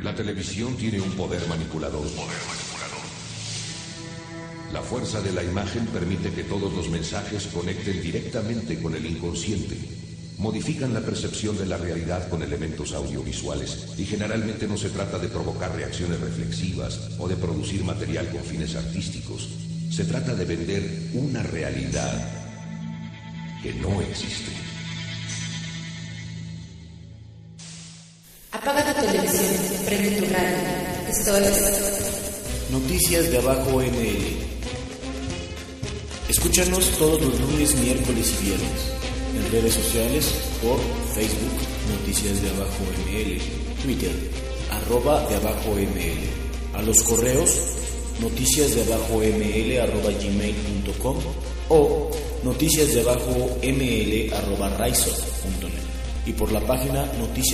La televisión tiene un poder manipulador. La fuerza de la imagen permite que todos los mensajes conecten directamente con el inconsciente. Modifican la percepción de la realidad con elementos audiovisuales y generalmente no se trata de provocar reacciones reflexivas o de producir material con fines artísticos. Se trata de vender una realidad que no existe. Apaga tu televisión, prende tu radio. Esto es Noticias de Abajo ML. Escúchanos todos los lunes, miércoles y viernes. En redes sociales por Facebook, Noticias de Abajo ML, Twitter, @deabajoml. A los correos, noticiasdeabajoml@gmail.com o noticiasdeabajoml@raizo.net y por la página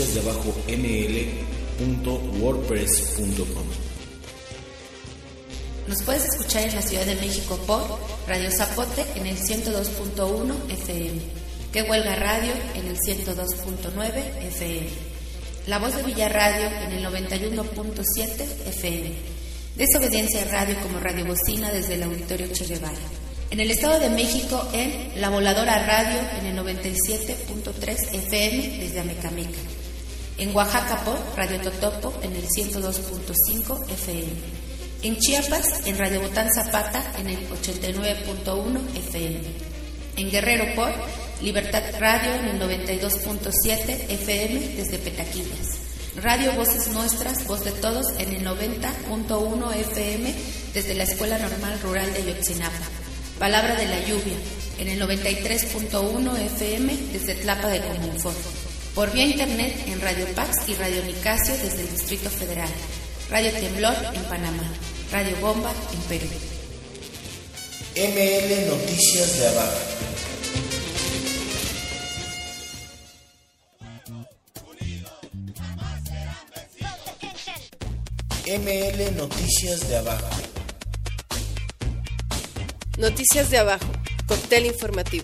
noticiasdeabajoml.wordpress.com. Nos puedes escuchar en la Ciudad de México por Radio Zapote en el 102.1 FM. Que Huelga Radio en el 102.9 FM. La Voz de Villarradio en el 91.7 FM. Desobediencia Radio como Radio Bocina desde el Auditorio Che Guevara. En el Estado de México en La Voladora Radio en el 97.3 FM desde Amecameca. En Oaxaca por Radio Totopo en el 102.5 FM. En Chiapas en Radio Botán Zapata en el 89.1 FM. En Guerrero por Libertad Radio en el 92.7 FM desde Petaquillas. Radio Voces Nuestras, Voz de Todos en el 90.1 FM desde la Escuela Normal Rural de Ayotzinapa. Palabra de la Lluvia en el 93.1 FM desde Tlapa de Comunfort. Por vía internet en Radio Pax y Radio Nicasio desde el Distrito Federal. Radio Temblor en Panamá. Radio Bomba en Perú. ML Noticias de Abajo. ML Noticias de Abajo. Noticias de Abajo, cóctel informativo.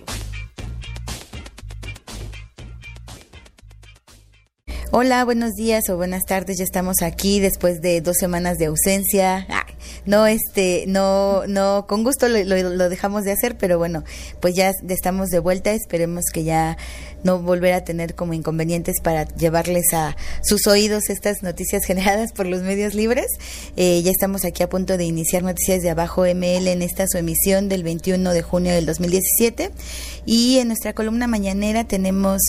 Hola, buenos días o buenas tardes. Ya estamos aquí después de 2 semanas de ausencia. No, con gusto lo dejamos de hacer, pero bueno, pues ya estamos de vuelta. Esperemos que ya no volver a tener como inconvenientes para llevarles a sus oídos estas noticias generadas por los medios libres. Ya estamos aquí a punto de iniciar Noticias de Abajo ML en esta su emisión del 21 de junio del 2017. Y en nuestra columna mañanera tenemos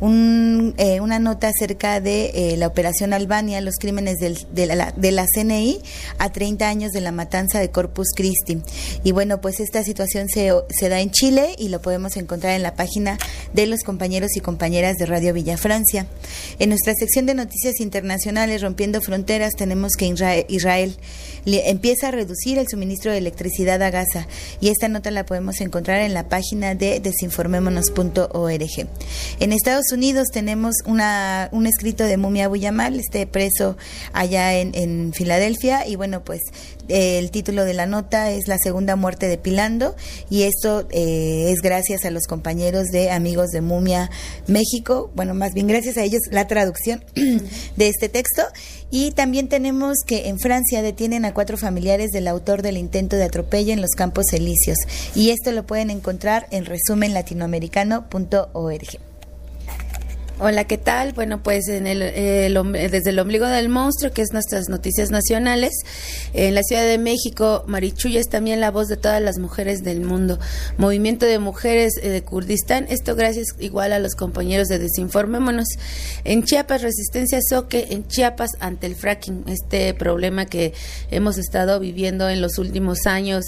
una nota acerca de la Operación Albania, los crímenes de la CNI a 30 años de la matanza de Corpus Christi. Y bueno, pues esta situación se da en Chile y lo podemos encontrar en la página de los compañeros y compañeras de Radio Villa Francia. En nuestra sección de noticias internacionales, Rompiendo Fronteras, tenemos que Israel empieza a reducir el suministro de electricidad a Gaza, y esta nota la podemos encontrar en la página de desinformémonos.org. En Estados Unidos tenemos un escrito de Mumia Abu Jamal, preso allá en Filadelfia, y bueno, pues el título de la nota es La segunda muerte de Pilando, y esto es gracias a los compañeros de Amigos de Mumia México, bueno, más bien gracias a ellos la traducción de este texto. Y también tenemos que en Francia detienen a 4 familiares del autor del intento de atropello en los Campos Elíseos, y esto lo pueden encontrar en resumenlatinoamericano.org. Hola, ¿qué tal? Bueno, pues desde el ombligo del monstruo, que es nuestras noticias nacionales, en la Ciudad de México, Marichuy es también la voz de todas las mujeres del mundo. Movimiento de mujeres de Kurdistán, esto gracias igual a los compañeros de Desinformémonos. En Chiapas, Resistencia Zoque, en Chiapas ante el fracking, este problema que hemos estado viviendo en los últimos años,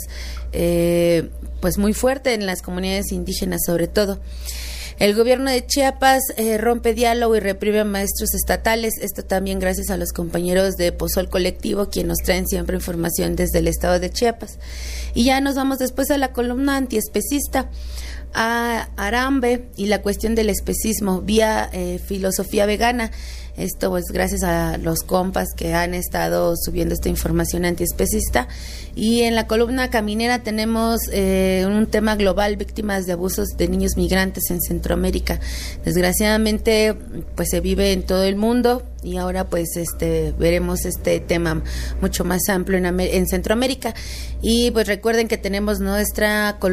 pues muy fuerte en las comunidades indígenas sobre todo. El gobierno de Chiapas rompe diálogo y reprime a maestros estatales. Esto también gracias a los compañeros de Pozol Colectivo, quienes nos traen siempre información desde el estado de Chiapas. Y ya nos vamos después a la columna antiespecista, a Arambe y la cuestión del especismo vía filosofía vegana. Esto pues gracias a los compas que han estado subiendo esta información antiespecista. Y en la columna caminera tenemos un tema global, víctimas de abusos de niños migrantes en Centroamérica. Desgraciadamente pues se vive en todo el mundo, y ahora pues veremos este tema mucho más amplio en Centroamérica. Y pues recuerden que tenemos nuestro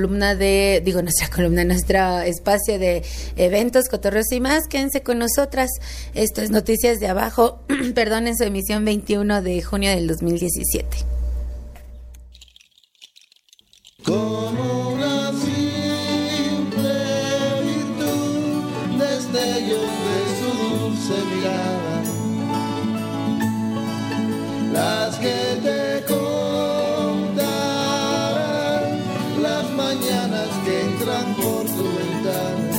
espacio de eventos, cotorreos y más. Quédense con nosotras. Esto es Noticias de Abajo, en su emisión 21 de junio del 2017. Como una simple virtud, destellos de su dulce mirada, las que te contarán las mañanas que entran por tu ventana.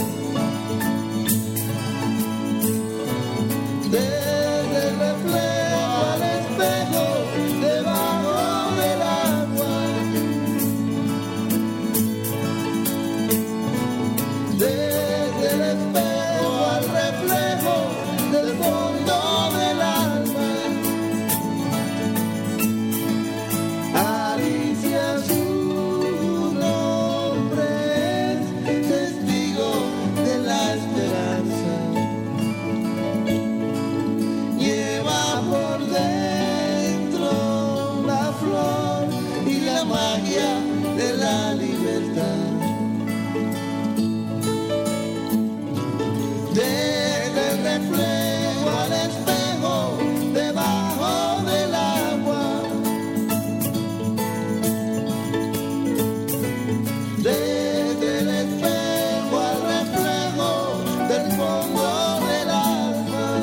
Desde el reflejo al espejo, debajo del agua, desde el espejo al reflejo del fondo del alma. Alicia, su nombre es testigo de la esperanza. Lleva por dentro la flor y la magia de la libertad. Desde el reflejo al espejo, debajo del agua, desde el espejo al reflejo del fondo del alma.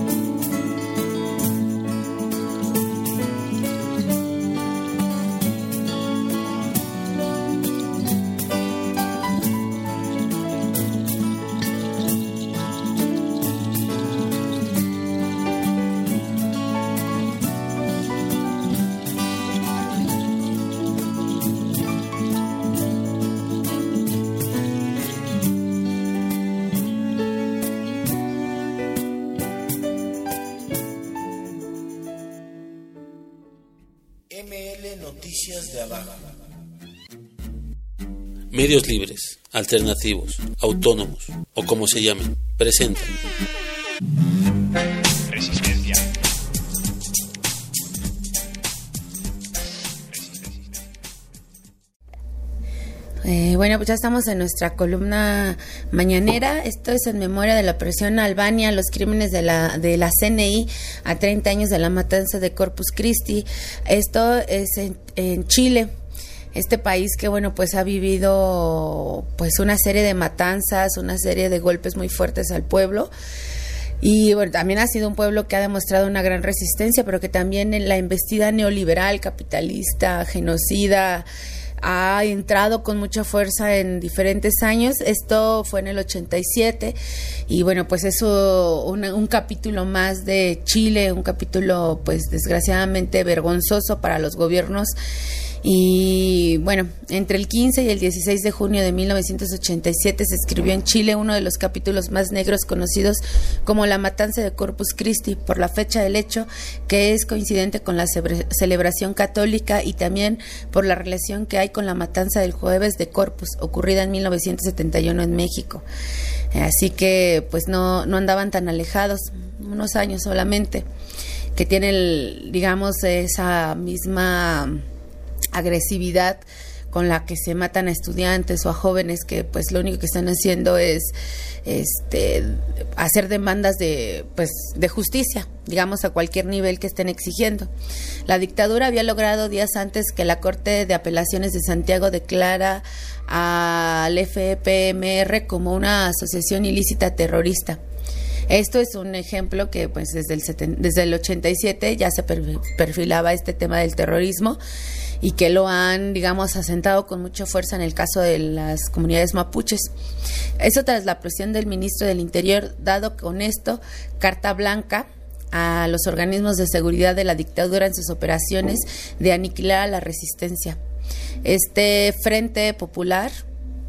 ML Noticias de Abajo. Medios libres, alternativos, autónomos o como se llamen, presentan Resistencia. Bueno, pues ya estamos en nuestra columna mañanera. Esto es en memoria de la opresión a Albania, los crímenes de la CNI a 30 años de la matanza de Corpus Christi. Esto es en Chile, este país que, bueno, pues ha vivido pues una serie de matanzas, una serie de golpes muy fuertes al pueblo. Y bueno, también ha sido un pueblo que ha demostrado una gran resistencia, pero que también en la embestida neoliberal, capitalista, genocida, ha entrado con mucha fuerza en diferentes años. Esto fue en el 87 y bueno, pues eso un capítulo más de Chile, un capítulo pues desgraciadamente vergonzoso para los gobiernos. Y bueno, entre el 15 y el 16 de junio de 1987 se escribió en Chile uno de los capítulos más negros conocidos como la matanza de Corpus Christi, por la fecha del hecho, que es coincidente con la celebración católica, y también por la relación que hay con la matanza del jueves de Corpus, ocurrida en 1971 en México. Así que pues no andaban tan alejados, unos años solamente, que tienen, digamos, esa misma agresividad con la que se matan a estudiantes o a jóvenes que pues lo único que están haciendo es hacer demandas de justicia, digamos, a cualquier nivel que estén exigiendo. La dictadura había logrado días antes que la Corte de Apelaciones de Santiago declara al FPMR como una asociación ilícita terrorista. Esto es un ejemplo que pues desde el 87 ya se perfilaba este tema del terrorismo, y que lo han, digamos, asentado con mucha fuerza en el caso de las comunidades mapuches. Eso tras la presión del ministro del Interior, dado con esto carta blanca a los organismos de seguridad de la dictadura en sus operaciones de aniquilar a la resistencia. Este Frente Popular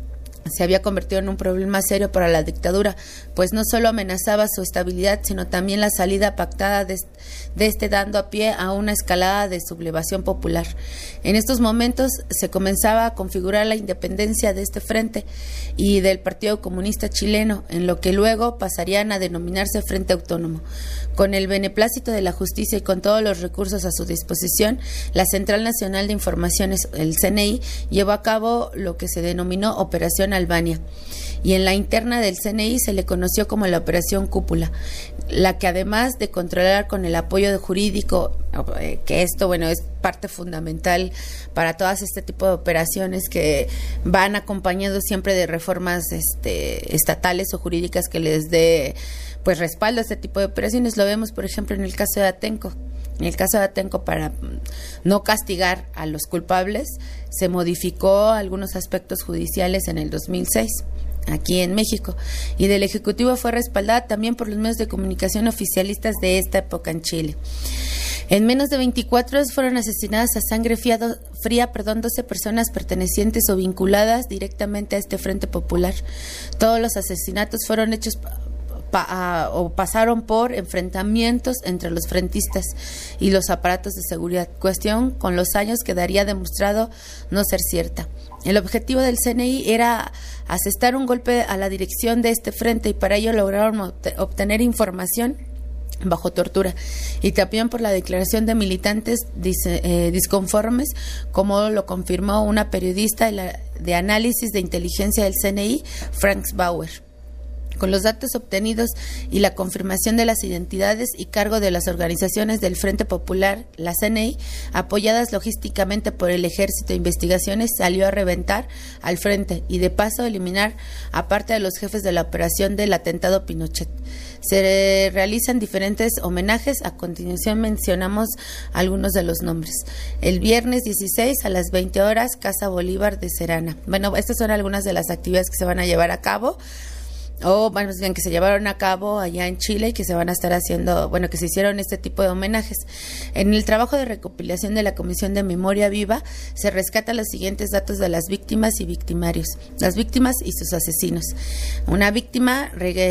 se había convertido en un problema serio para la dictadura, pues no solo amenazaba su estabilidad, sino también la salida pactada de este, dando a pie a una escalada de sublevación popular. En estos momentos se comenzaba a configurar la independencia de este frente y del Partido Comunista Chileno, en lo que luego pasarían a denominarse Frente Autónomo. Con el beneplácito de la justicia y con todos los recursos a su disposición, la Central Nacional de Informaciones, el CNI, llevó a cabo lo que se denominó Operación Albania, y en la interna del CNI se le conoció como la Operación Cúpula, la que además de controlar con el apoyo jurídico, que esto, bueno, es parte fundamental para todas este tipo de operaciones que van acompañados siempre de reformas estatales o jurídicas que les dé pues respaldo a este tipo de operaciones. Lo vemos, por ejemplo, en el caso de Atenco. En el caso de Atenco, para no castigar a los culpables, se modificó algunos aspectos judiciales en el 2006, aquí en México, y del Ejecutivo fue respaldada también por los medios de comunicación oficialistas de esta época en Chile. En menos de 24 horas fueron asesinadas a sangre fría 12 personas pertenecientes o vinculadas directamente a este Frente Popular. Todos los asesinatos fueron hechos pasaron por enfrentamientos entre los frentistas y los aparatos de seguridad, cuestión con los años quedaría demostrado no ser cierta. El objetivo del CNI era asestar un golpe a la dirección de este frente y para ello lograron obtener información bajo tortura y también por la declaración de militantes disconformes, como lo confirmó una periodista de análisis de inteligencia del CNI, Frank Bauer. Con los datos obtenidos y la confirmación de las identidades y cargo de las organizaciones del Frente Popular, la CNI, apoyadas logísticamente por el Ejército de Investigaciones, salió a reventar al frente y de paso eliminar a parte de los jefes de la operación del atentado Pinochet. Se realizan diferentes homenajes. A continuación mencionamos algunos de los nombres. El viernes 16 a las 20 horas, Casa Bolívar de Serana. Bueno, estas son algunas de las actividades que se van a llevar a cabo, o más bien que se llevaron a cabo allá en Chile y que se van a estar haciendo, bueno, que se hicieron este tipo de homenajes. En el trabajo de recopilación de la Comisión de Memoria Viva se rescatan los siguientes datos de las víctimas y victimarios, las víctimas y sus asesinos. Una víctima,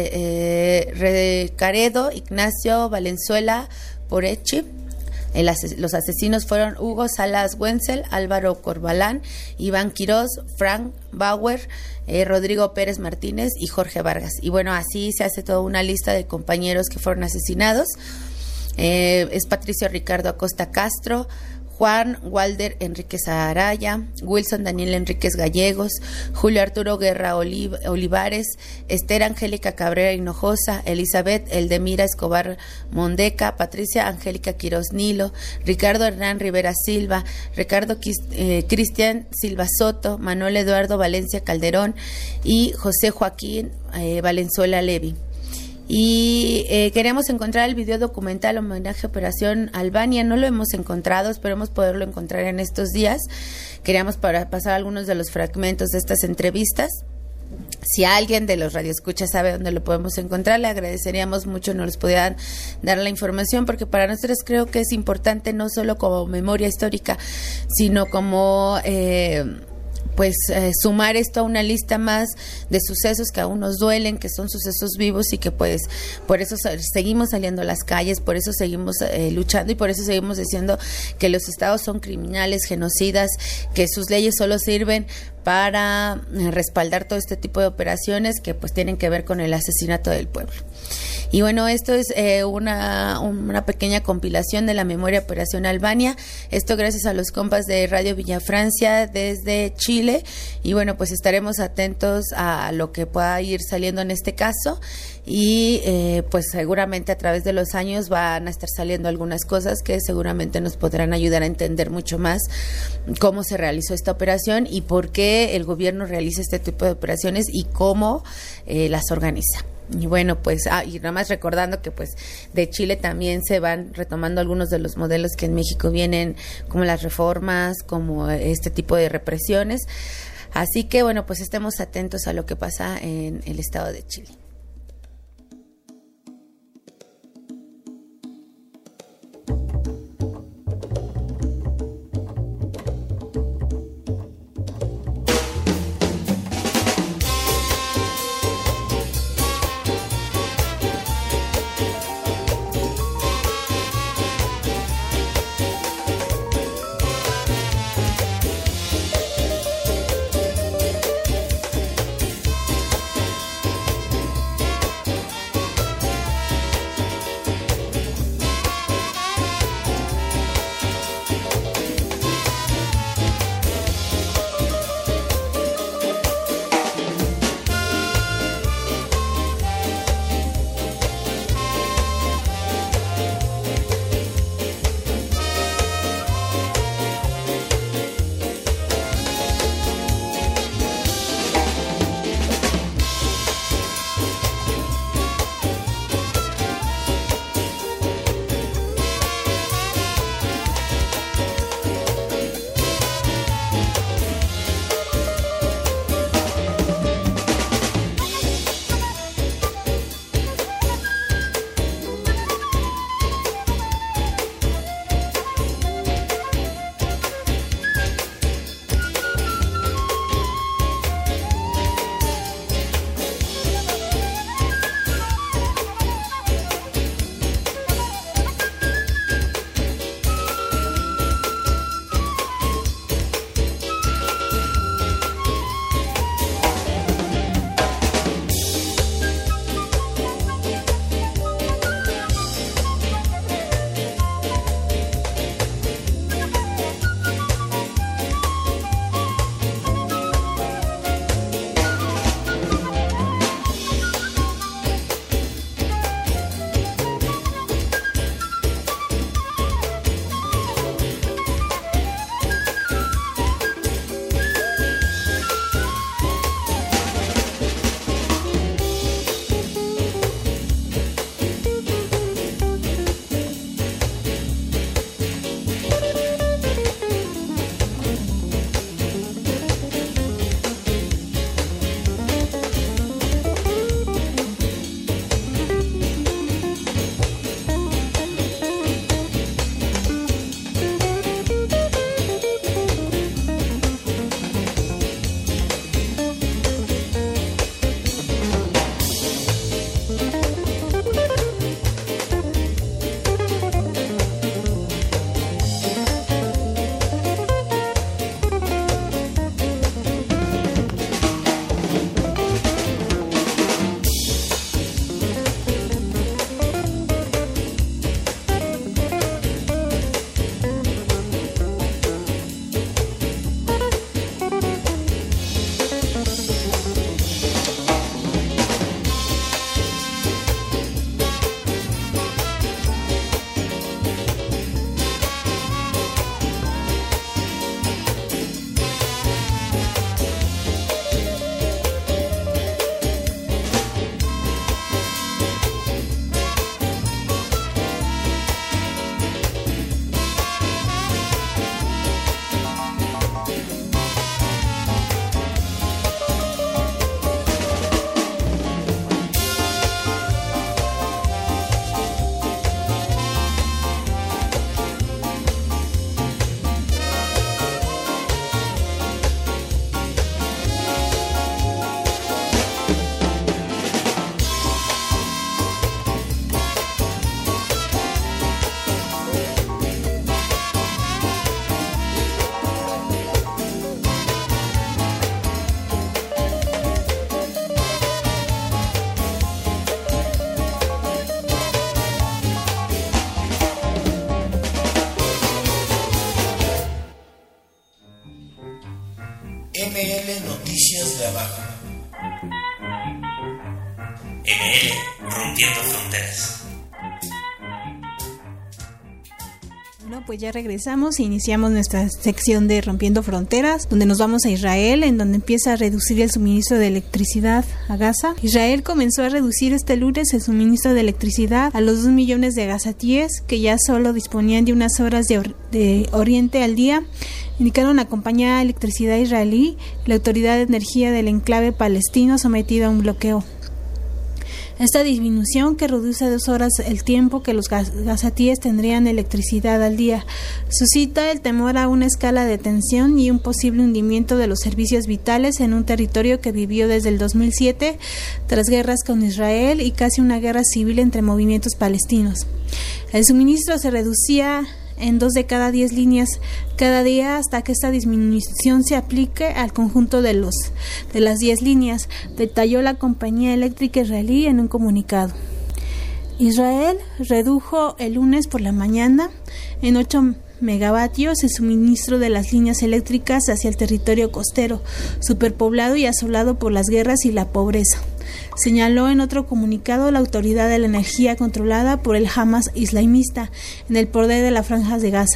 Recaredo Ignacio Valenzuela Porechi. Los asesinos fueron Hugo Salas Wenzel, Álvaro Corbalán, Iván Quirós, Frank Bauer, Rodrigo Pérez Martínez y Jorge Vargas. Y bueno, así se hace toda una lista de compañeros que fueron asesinados. Es Patricio Ricardo Acosta Castro, Juan Walder Enríquez Araya, Wilson Daniel Enríquez Gallegos, Julio Arturo Guerra Olivares, Esther Angélica Cabrera Hinojosa, Elizabeth Eldemira Escobar Mondeca, Patricia Angélica Quirós Nilo, Ricardo Hernán Rivera Silva, Ricardo Cristian Silva Soto, Manuel Eduardo Valencia Calderón y José Joaquín Valenzuela Levi. Y queremos encontrar el video documental homenaje a Operación Albania. No lo hemos encontrado, esperemos poderlo encontrar en estos días. Queríamos pasar algunos de los fragmentos de estas entrevistas. Si alguien de los radioescuchas sabe dónde lo podemos encontrar, le agradeceríamos mucho nos pudieran dar la información, porque para nosotros creo que es importante no solo como memoria histórica, sino como sumar esto a una lista más de sucesos que aún nos duelen, que son sucesos vivos y que pues por eso seguimos saliendo a las calles, por eso seguimos luchando y por eso seguimos diciendo que los estados son criminales, genocidas, que sus leyes solo sirven para respaldar todo este tipo de operaciones que pues tienen que ver con el asesinato del pueblo. Y bueno, esto es una pequeña compilación de la memoria Operación Albania, esto gracias a los compas de Radio Villafrancia desde Chile, y bueno, pues estaremos atentos a lo que pueda ir saliendo en este caso, y pues seguramente a través de los años van a estar saliendo algunas cosas que seguramente nos podrán ayudar a entender mucho más cómo se realizó esta operación y por qué el gobierno realiza este tipo de operaciones y cómo las organiza. Y bueno, pues, y nada más recordando que pues de Chile también se van retomando algunos de los modelos que en México vienen, como las reformas, como este tipo de represiones. Así que bueno, pues estemos atentos a lo que pasa en el estado de Chile. Noticias de abajo. ML, rompiendo fronteras. Bueno, pues ya regresamos e iniciamos nuestra sección de Rompiendo Fronteras, donde nos vamos a Israel, en donde empieza a reducir el suministro de electricidad a Gaza. Israel comenzó a reducir este lunes el suministro de electricidad a los 2 millones de gazatíes, que ya solo disponían de unas horas de oriente al día, indicaron la compañía de electricidad israelí y la autoridad de energía del enclave palestino sometido a un bloqueo. Esta disminución, que reduce 2 horas el tiempo que los gazatíes tendrían electricidad al día, suscita el temor a una escala de tensión y un posible hundimiento de los servicios vitales en un territorio que vivió desde el 2007 tras guerras con Israel y casi una guerra civil entre movimientos palestinos. El suministro se reducía en 2 de cada 10 líneas cada día hasta que esta disminución se aplique al conjunto de las 10 líneas, detalló la compañía eléctrica israelí en un comunicado. Israel redujo el lunes por la mañana en 8 megavatios el suministro de las líneas eléctricas hacia el territorio costero, superpoblado y asolado por las guerras y la pobreza, señaló en otro comunicado la autoridad de la energía controlada por el Hamas islamista en el poder de la franja de Gaza.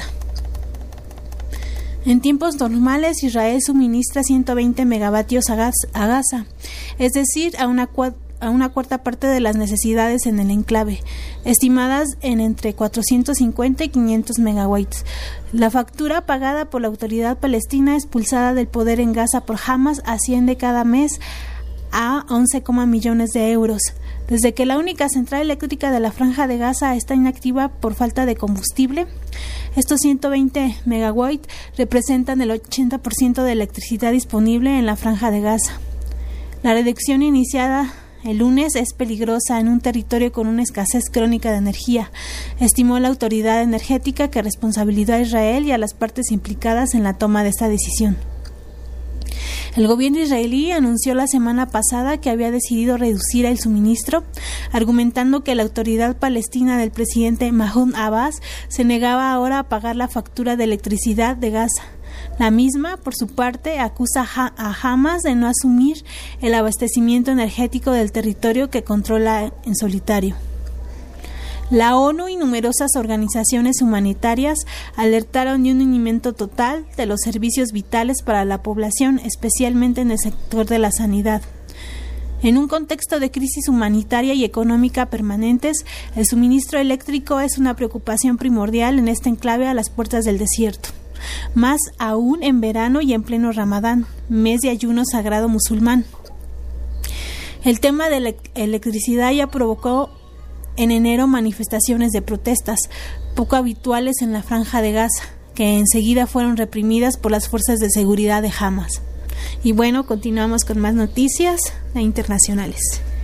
En tiempos normales, Israel suministra 120 megavatios a Gaza, es decir, a una cuarta parte de las necesidades en el enclave, estimadas en entre 450 y 500 megawatts. La factura pagada por la autoridad palestina expulsada del poder en Gaza por Hamas asciende cada mes a 11, millones de euros. Desde que la única central eléctrica de la franja de Gaza está inactiva por falta de combustible, estos 120 megawatts representan el 80% de electricidad disponible en la franja de Gaza. La reducción iniciada el lunes es peligrosa en un territorio con una escasez crónica de energía, estimó la autoridad energética, que responsabilizó a Israel y a las partes implicadas en la toma de esta decisión. El gobierno israelí anunció la semana pasada que había decidido reducir el suministro, argumentando que la autoridad palestina del presidente Mahmoud Abbas se negaba ahora a pagar la factura de electricidad de Gaza. La misma, por su parte, acusa a Hamas de no asumir el abastecimiento energético del territorio que controla en solitario. La ONU y numerosas organizaciones humanitarias alertaron de un hundimiento total de los servicios vitales para la población, especialmente en el sector de la sanidad. En un contexto de crisis humanitaria y económica permanentes, el suministro eléctrico es una preocupación primordial en este enclave a las puertas del desierto. Más aún en verano y en pleno Ramadán, mes de ayuno sagrado musulmán. El tema de la electricidad ya provocó en enero manifestaciones de protestas, poco habituales en la franja de Gaza, que enseguida fueron reprimidas por las fuerzas de seguridad de Hamas. Y bueno, continuamos con más noticias internacionales.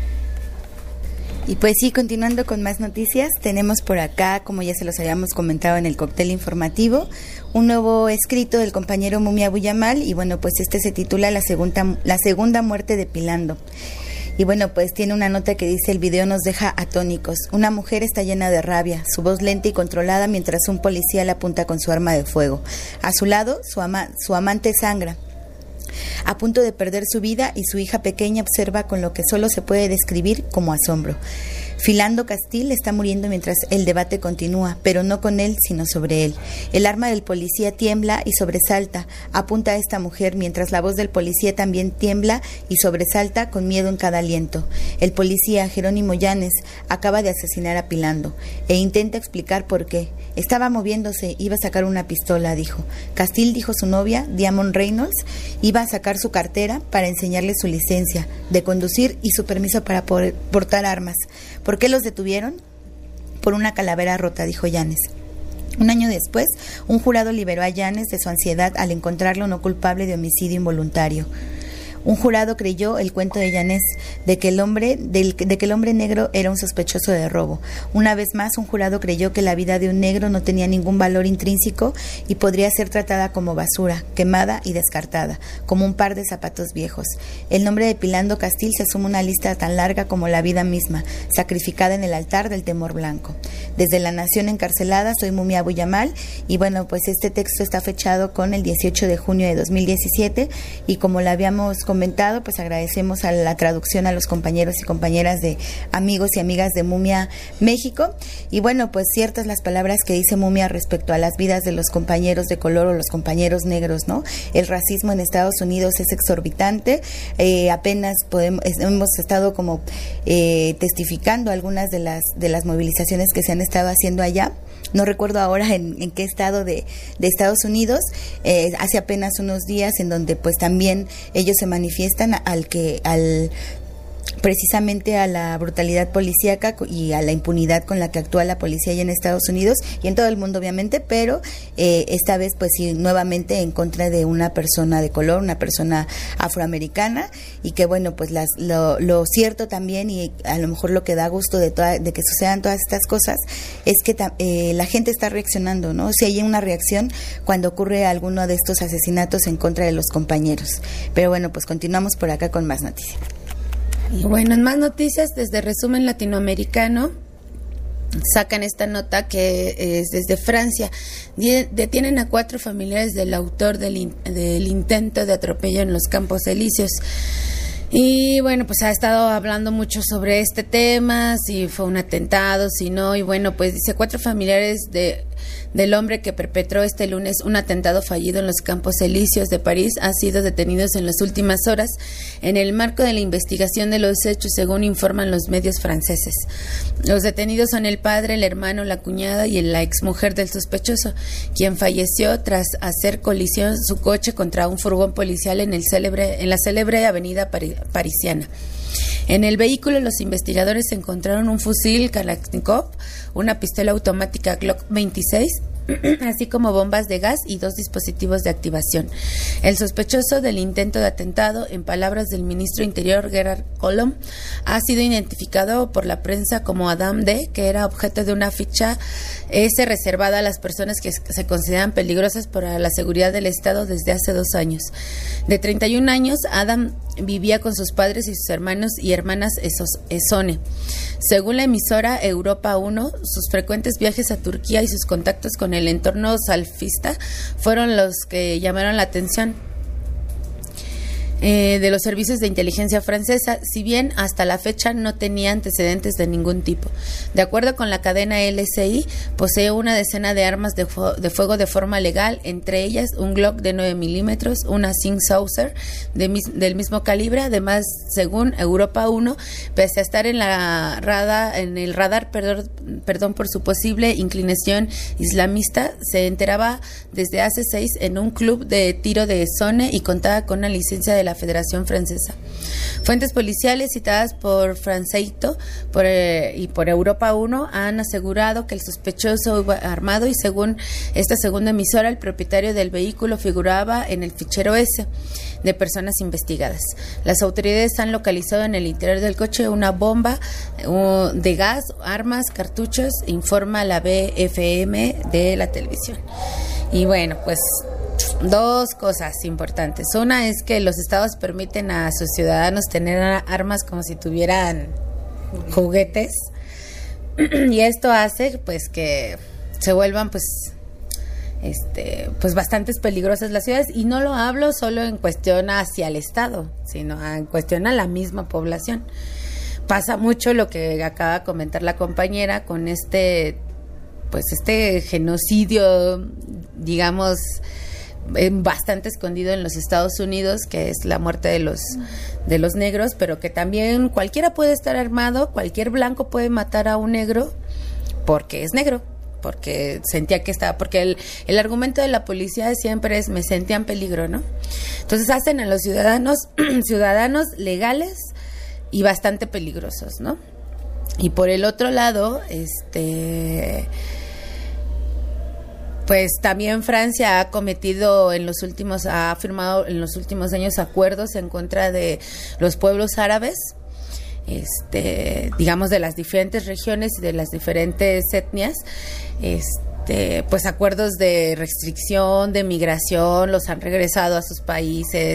Y pues sí, continuando con más noticias, tenemos por acá, como ya se los habíamos comentado en el cóctel informativo, un nuevo escrito del compañero Mumia Abu Yamal, y bueno, pues este se titula La segunda muerte de Pilando. Y bueno, pues tiene una nota que dice: el video nos deja atónicos. Una mujer está llena de rabia, su voz lenta y controlada mientras un policía la apunta con su arma de fuego. A su lado, su amante sangra, a punto de perder su vida, y su hija pequeña observa con lo que solo se puede describir como asombro. Philando Castile está muriendo mientras el debate continúa, pero no con él, sino sobre él. El arma del policía tiembla y sobresalta, apunta a esta mujer, mientras la voz del policía también tiembla y sobresalta con miedo en cada aliento. El policía, Jerónimo Llanes, acaba de asesinar a Philando e intenta explicar por qué. Estaba moviéndose, iba a sacar una pistola, dijo. Castile, dijo su novia, Diamond Reynolds, iba a sacar su cartera para enseñarle su licencia de conducir y su permiso para poder portar armas. ¿Por qué los detuvieron? Por una calavera rota, dijo Llanes. Un año después, un jurado liberó a Llanes de su ansiedad al encontrarlo no culpable de homicidio involuntario. Un jurado creyó el cuento de Llanes de que el hombre negro era un sospechoso de robo. Una vez más, un jurado creyó que la vida de un negro no tenía ningún valor intrínseco y podría ser tratada como basura, quemada y descartada, como un par de zapatos viejos. El nombre de Philando Castile se suma a una lista tan larga como la vida misma, sacrificada en el altar del temor blanco. Desde La Nación encarcelada, soy Mumia Abu Yamal, y bueno, pues este texto está fechado con el 18 de junio de 2017, y como lo habíamos comentado, pues agradecemos a la traducción a los compañeros y compañeras de Amigos y Amigas de Mumia México. Y bueno, pues ciertas las palabras que dice Mumia respecto a las vidas de los compañeros de color o los compañeros negros, ¿no? El racismo en Estados Unidos es exorbitante. Apenas hemos estado como testificando algunas de las movilizaciones que se han estado haciendo allá. No recuerdo ahora en qué estado de Estados Unidos, hace apenas unos días, en donde pues también ellos se manifiestan precisamente a la brutalidad policíaca y a la impunidad con la que actúa la policía allá en Estados Unidos y en todo el mundo obviamente, pero esta vez pues sí, nuevamente en contra de una persona de color, una persona afroamericana, y que bueno, pues lo cierto también, y a lo mejor lo que da gusto de que sucedan todas estas cosas, es que la gente está reaccionando, ¿no? Si hay una reacción cuando ocurre alguno de estos asesinatos en contra de los compañeros. Pero bueno, pues continuamos por acá con más noticias. Y bueno, en más noticias, desde Resumen Latinoamericano, sacan esta nota que es desde Francia. Detienen a 4 familiares del autor del intento de atropello en los Campos Elíseos. Y bueno, pues ha estado hablando mucho sobre este tema, si fue un atentado, si no, y bueno, pues dice 4 familiares del hombre que perpetró este lunes un atentado fallido en los Campos Elíseos de París han sido detenidos en las últimas horas en el marco de la investigación de los hechos, según informan los medios franceses. Los detenidos son el padre, el hermano, la cuñada y la exmujer del sospechoso, quien falleció tras hacer colisión su coche contra un furgón policial en la célebre avenida parisiana. En el vehículo los investigadores encontraron un fusil Kalashnikov, una pistola automática Glock 26, así como bombas de gas y 2 dispositivos de activación. El sospechoso del intento de atentado, en palabras del ministro Interior Gerard Collomb, ha sido identificado por la prensa como Adam D., que era objeto de una ficha S reservada a las personas que se consideran peligrosas para la seguridad del Estado desde hace 2 años. De 31 años, Adam vivía con sus padres y sus hermanos y hermanas Esone. Según la emisora Europa 1, sus frecuentes viajes a Turquía y sus contactos con el entorno salafista fueron los que llamaron la atención de los servicios de inteligencia francesa, si bien hasta la fecha no tenía antecedentes de ningún tipo. De acuerdo con la cadena LCI, posee una decena de armas de fuego de forma legal, entre ellas un Glock de 9 milímetros, una Sig Sauer del mismo calibre. Además, según Europa 1, pese a estar en el radar por su posible inclinación islamista, se enteraba desde hace 6 en un club de tiro de Essone y contaba con una licencia de la Federación Francesa. Fuentes policiales citadas por Franceito y por Europa 1 han asegurado que el sospechoso iba armado y, según esta segunda emisora, el propietario del vehículo figuraba en el fichero S de personas investigadas. Las autoridades han localizado en el interior del coche una bomba de gas, armas, cartuchos, informa la BFM de la televisión. Y bueno, pues 2 cosas importantes. Una es que los estados permiten a sus ciudadanos tener armas como si tuvieran juguetes, y esto hace pues que se vuelvan pues bastantes peligrosas las ciudades, y no lo hablo solo en cuestión hacia el estado, sino en cuestión a la misma población. Pasa mucho lo que acaba de comentar la compañera con este genocidio, digamos, bastante escondido en los Estados Unidos, que es la muerte de los negros, pero que también cualquiera puede estar armado, cualquier blanco puede matar a un negro porque es negro, porque sentía que estaba, porque el argumento de la policía siempre es: me sentía en peligro, ¿no? Entonces hacen a los ciudadanos legales y bastante peligrosos, ¿no? Y por el otro lado, pues también Francia ha firmado en los últimos años acuerdos en contra de los pueblos árabes, digamos, de las diferentes regiones y de las diferentes etnias, pues acuerdos de restricción, de migración, los han regresado a sus países,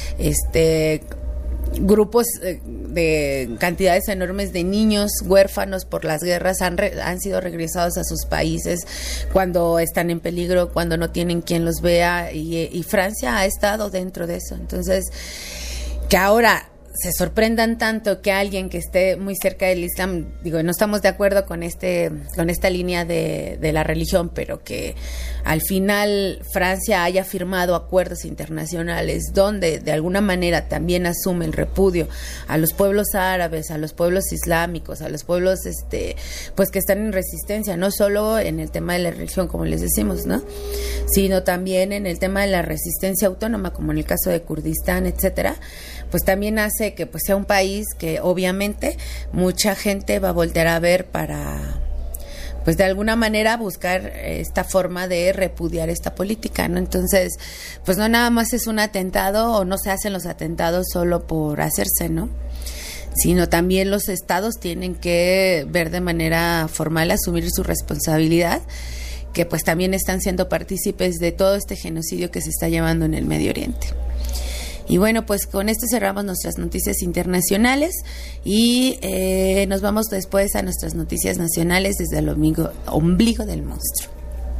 grupos de cantidades enormes de niños huérfanos por las guerras han sido regresados a sus países cuando están en peligro, cuando no tienen quien los vea, y Francia ha estado dentro de eso. Entonces, que ahora se sorprendan tanto que alguien que esté muy cerca del Islam, digo, no estamos de acuerdo con esta línea de la religión, pero que al final Francia haya firmado acuerdos internacionales donde de alguna manera también asume el repudio a los pueblos árabes, a los pueblos islámicos, a los pueblos pues que están en resistencia, no solo en el tema de la religión, como les decimos, ¿no?, sino también en el tema de la resistencia autónoma, como en el caso de Kurdistán, etcétera, pues también hace que pues sea un país que obviamente mucha gente va a voltear a ver para, pues de alguna manera buscar esta forma de repudiar esta política, ¿no? Entonces, pues no nada más es un atentado, o no se hacen los atentados solo por hacerse, ¿no?, sino también los estados tienen que ver de manera formal, asumir su responsabilidad, que pues también están siendo partícipes de todo este genocidio que se está llevando en el Medio Oriente. Y bueno, pues con esto cerramos nuestras noticias internacionales y nos vamos después a nuestras noticias nacionales desde el ombligo del monstruo.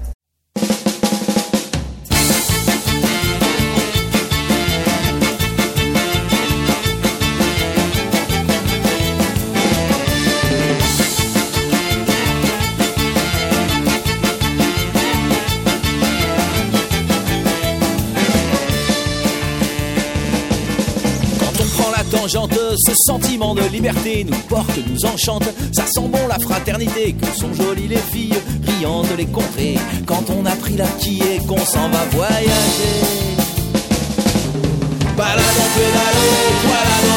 Ce sentiment de liberté nous porte, nous enchante. Ça sent bon la fraternité, que sont jolies les filles, riantes les contrées. Quand on a pris la quille et qu'on s'en va voyager. Balado, pédalo, voilà nos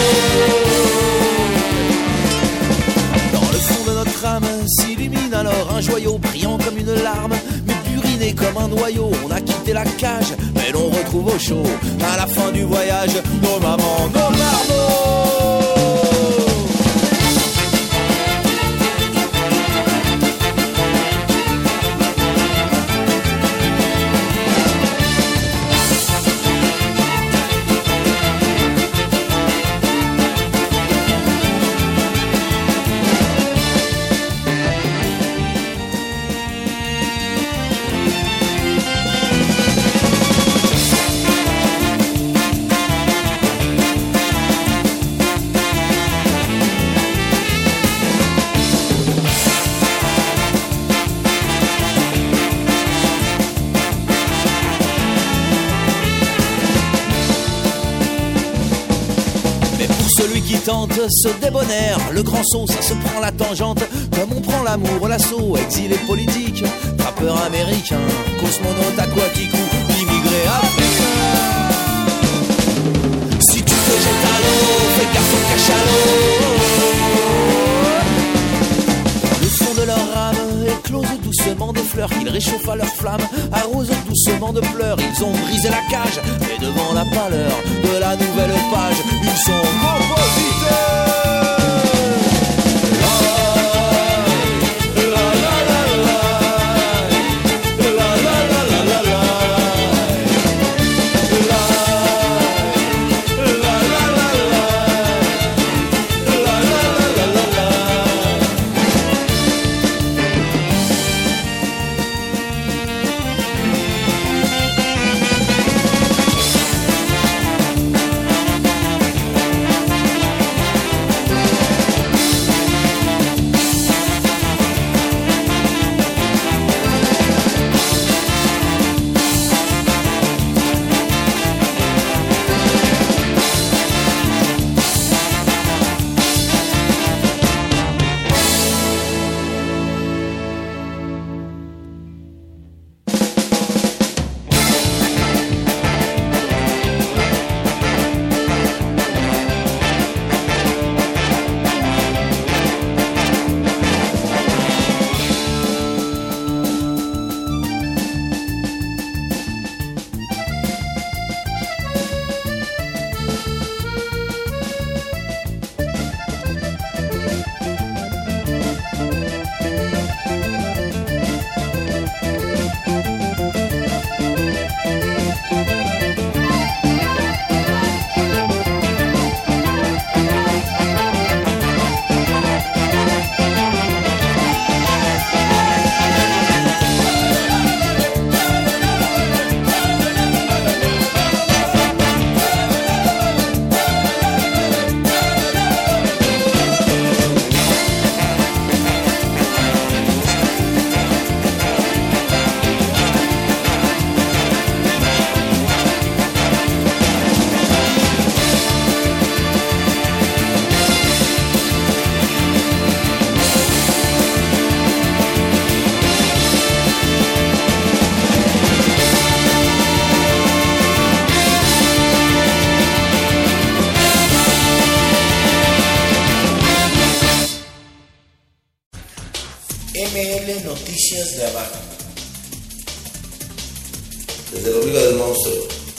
bungalows. Dans le fond de notre âme s'illumine alors un joyau brillant comme une larme, mais buriné comme un noyau. On a quitté la cage, mais l'on retrouve au chaud à la fin du voyage nos mamans, nos marmots. Ce débonnaire, le grand saut, ça se prend la tangente, comme on prend l'amour, l'assaut, exilé politique, trappeur américain, cosmonaute aquatique ou immigré africain. Si tu te jettes à l'eau, fais gaffe au cachalot. Le fond de leur âme éclose doucement des fleurs qu'ils réchauffent à leur flamme, arrosent doucement de pleurs. Ils ont brisé la cage, et devant la pâleur de la nouvelle page, ils sont compositeurs. Noticias de Abajo. Desde el ombligo del monstruo.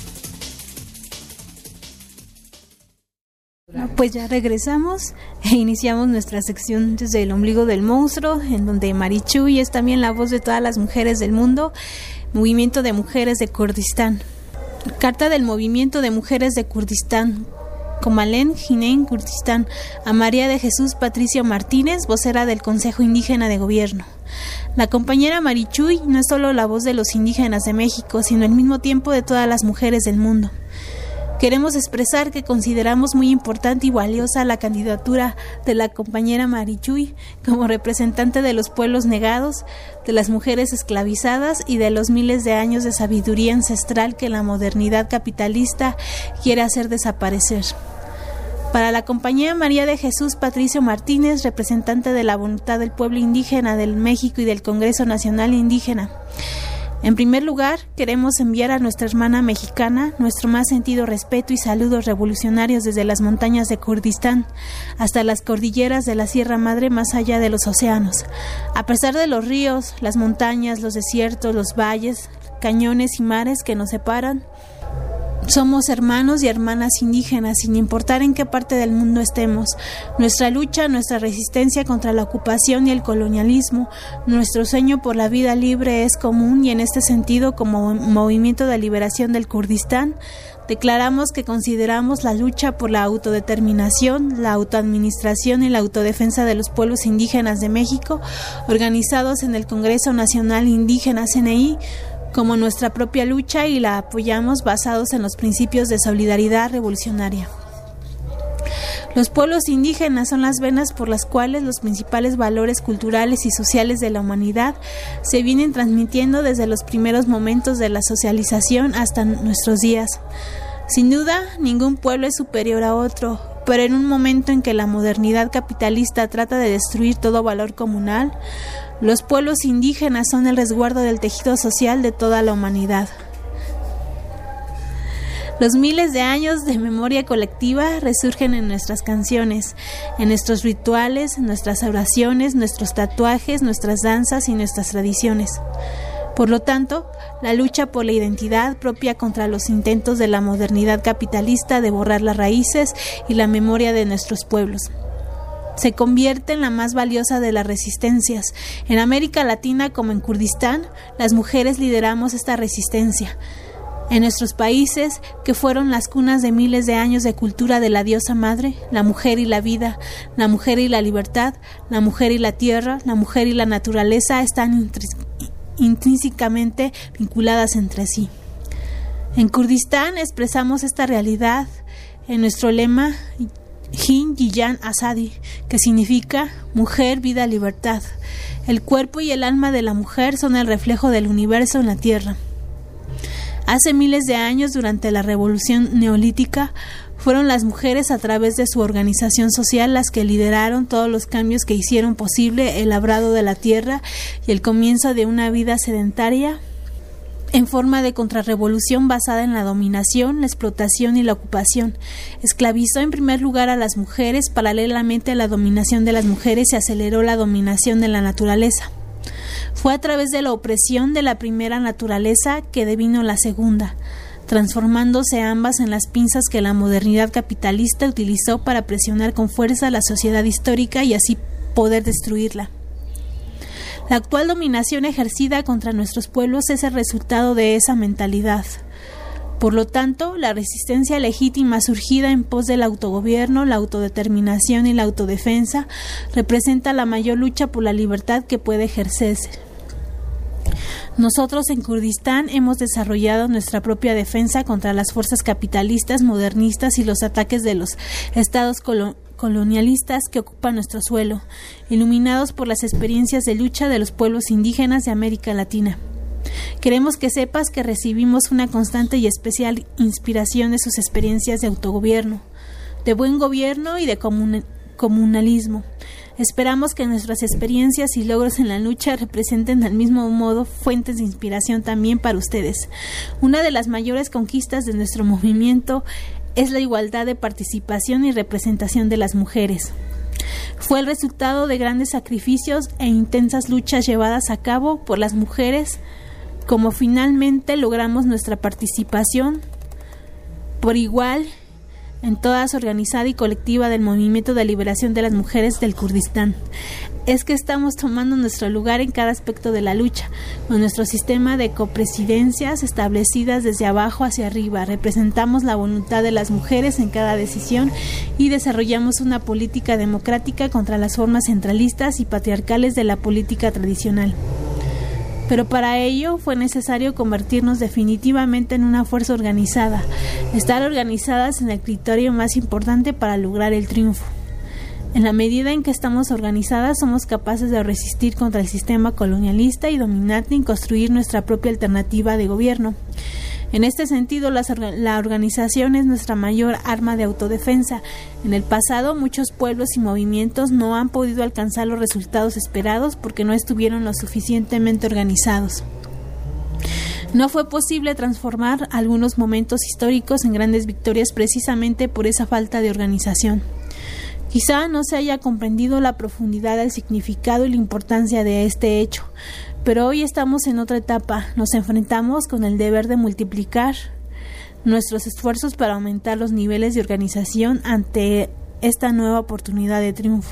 Pues ya regresamos e iniciamos nuestra sección desde el ombligo del monstruo, en donde Marichuy es también la voz de todas las mujeres del mundo, Movimiento de Mujeres de Kurdistán. Carta del Movimiento de Mujeres de Kurdistán, Comalén, Jinein, Kurdistán, a María de Jesús Patricio Martínez, vocera del Consejo Indígena de Gobierno. La compañera Marichuy no es solo la voz de los indígenas de México, sino al mismo tiempo de todas las mujeres del mundo. Queremos expresar que consideramos muy importante y valiosa la candidatura de la compañera Marichuy como representante de los pueblos negados, de las mujeres esclavizadas y de los miles de años de sabiduría ancestral que la modernidad capitalista quiere hacer desaparecer. Para la compañera María de Jesús Patricio Martínez, representante de la voluntad del pueblo indígena del México y del Congreso Nacional Indígena, en primer lugar, queremos enviar a nuestra hermana mexicana nuestro más sentido respeto y saludos revolucionarios desde las montañas de Kurdistán hasta las cordilleras de la Sierra Madre más allá de los océanos. A pesar de los ríos, las montañas, los desiertos, los valles, cañones y mares que nos separan, somos hermanos y hermanas indígenas, sin importar en qué parte del mundo estemos. Nuestra lucha, nuestra resistencia contra la ocupación y el colonialismo, nuestro sueño por la vida libre es común y en este sentido, como Movimiento de Liberación del Kurdistán, declaramos que consideramos la lucha por la autodeterminación, la autoadministración y la autodefensa de los pueblos indígenas de México, organizados en el Congreso Nacional Indígena CNI, como nuestra propia lucha y la apoyamos basados en los principios de solidaridad revolucionaria. Los pueblos indígenas son las venas por las cuales los principales valores culturales y sociales de la humanidad se vienen transmitiendo desde los primeros momentos de la socialización hasta nuestros días. Sin duda, ningún pueblo es superior a otro, pero en un momento en que la modernidad capitalista trata de destruir todo valor comunal, los pueblos indígenas son el resguardo del tejido social de toda la humanidad. Los miles de años de memoria colectiva resurgen en nuestras canciones, en nuestros rituales, nuestras oraciones, nuestros tatuajes, nuestras danzas y nuestras tradiciones. Por lo tanto, la lucha por la identidad propia contra los intentos de la modernidad capitalista de borrar las raíces y la memoria de nuestros pueblos se convierte en la más valiosa de las resistencias. En América Latina como en Kurdistán, las mujeres lideramos esta resistencia. En nuestros países, que fueron las cunas de miles de años de cultura de la diosa madre, la mujer y la vida, la mujer y la libertad, la mujer y la tierra, la mujer y la naturaleza están intrínsecamente vinculadas entre sí. En Kurdistán expresamos esta realidad en nuestro lema Jin Yiyan Asadi, que significa mujer, vida, libertad. El cuerpo y el alma de la mujer son el reflejo del universo en la tierra. Hace miles de años, durante la revolución neolítica, fueron las mujeres a través de su organización social las que lideraron todos los cambios que hicieron posible el labrado de la tierra y el comienzo de una vida sedentaria en forma de contrarrevolución basada en la dominación, la explotación y la ocupación. Esclavizó en primer lugar a las mujeres. Paralelamente a la dominación de las mujeres se aceleró la dominación de la naturaleza. Fue a través de la opresión de la primera naturaleza que devino la segunda, transformándose ambas en las pinzas que la modernidad capitalista utilizó para presionar con fuerza a la sociedad histórica y así poder destruirla. La actual dominación ejercida contra nuestros pueblos es el resultado de esa mentalidad. Por lo tanto, la resistencia legítima surgida en pos del autogobierno, la autodeterminación y la autodefensa representa la mayor lucha por la libertad que puede ejercerse. Nosotros en Kurdistán hemos desarrollado nuestra propia defensa contra las fuerzas capitalistas, modernistas y los ataques de los estados colonialistas que ocupan nuestro suelo, iluminados por las experiencias de lucha de los pueblos indígenas de América Latina. Queremos que sepas que recibimos una constante y especial inspiración de sus experiencias de autogobierno, de buen gobierno y de comunalismo. Esperamos que nuestras experiencias y logros en la lucha representen al mismo modo fuentes de inspiración también para ustedes. Una de las mayores conquistas de nuestro movimiento es la igualdad de participación y representación de las mujeres. Fue el resultado de grandes sacrificios e intensas luchas llevadas a cabo por las mujeres, como finalmente logramos nuestra participación por igual en todas organizada y colectiva del movimiento de liberación de las mujeres del Kurdistán. Es que estamos tomando nuestro lugar en cada aspecto de la lucha, con nuestro sistema de copresidencias establecidas desde abajo hacia arriba. Representamos la voluntad de las mujeres en cada decisión y desarrollamos una política democrática contra las formas centralistas y patriarcales de la política tradicional. Pero para ello fue necesario convertirnos definitivamente en una fuerza organizada, estar organizadas en el criterio más importante para lograr el triunfo. En la medida en que estamos organizadas, somos capaces de resistir contra el sistema colonialista y dominante y construir nuestra propia alternativa de gobierno. En este sentido, la organización es nuestra mayor arma de autodefensa. En el pasado, muchos pueblos y movimientos no han podido alcanzar los resultados esperados porque no estuvieron lo suficientemente organizados. No fue posible transformar algunos momentos históricos en grandes victorias precisamente por esa falta de organización. Quizá no se haya comprendido la profundidad del significado y la importancia de este hecho, pero hoy estamos en otra etapa. Nos enfrentamos con el deber de multiplicar nuestros esfuerzos para aumentar los niveles de organización ante esta nueva oportunidad de triunfo.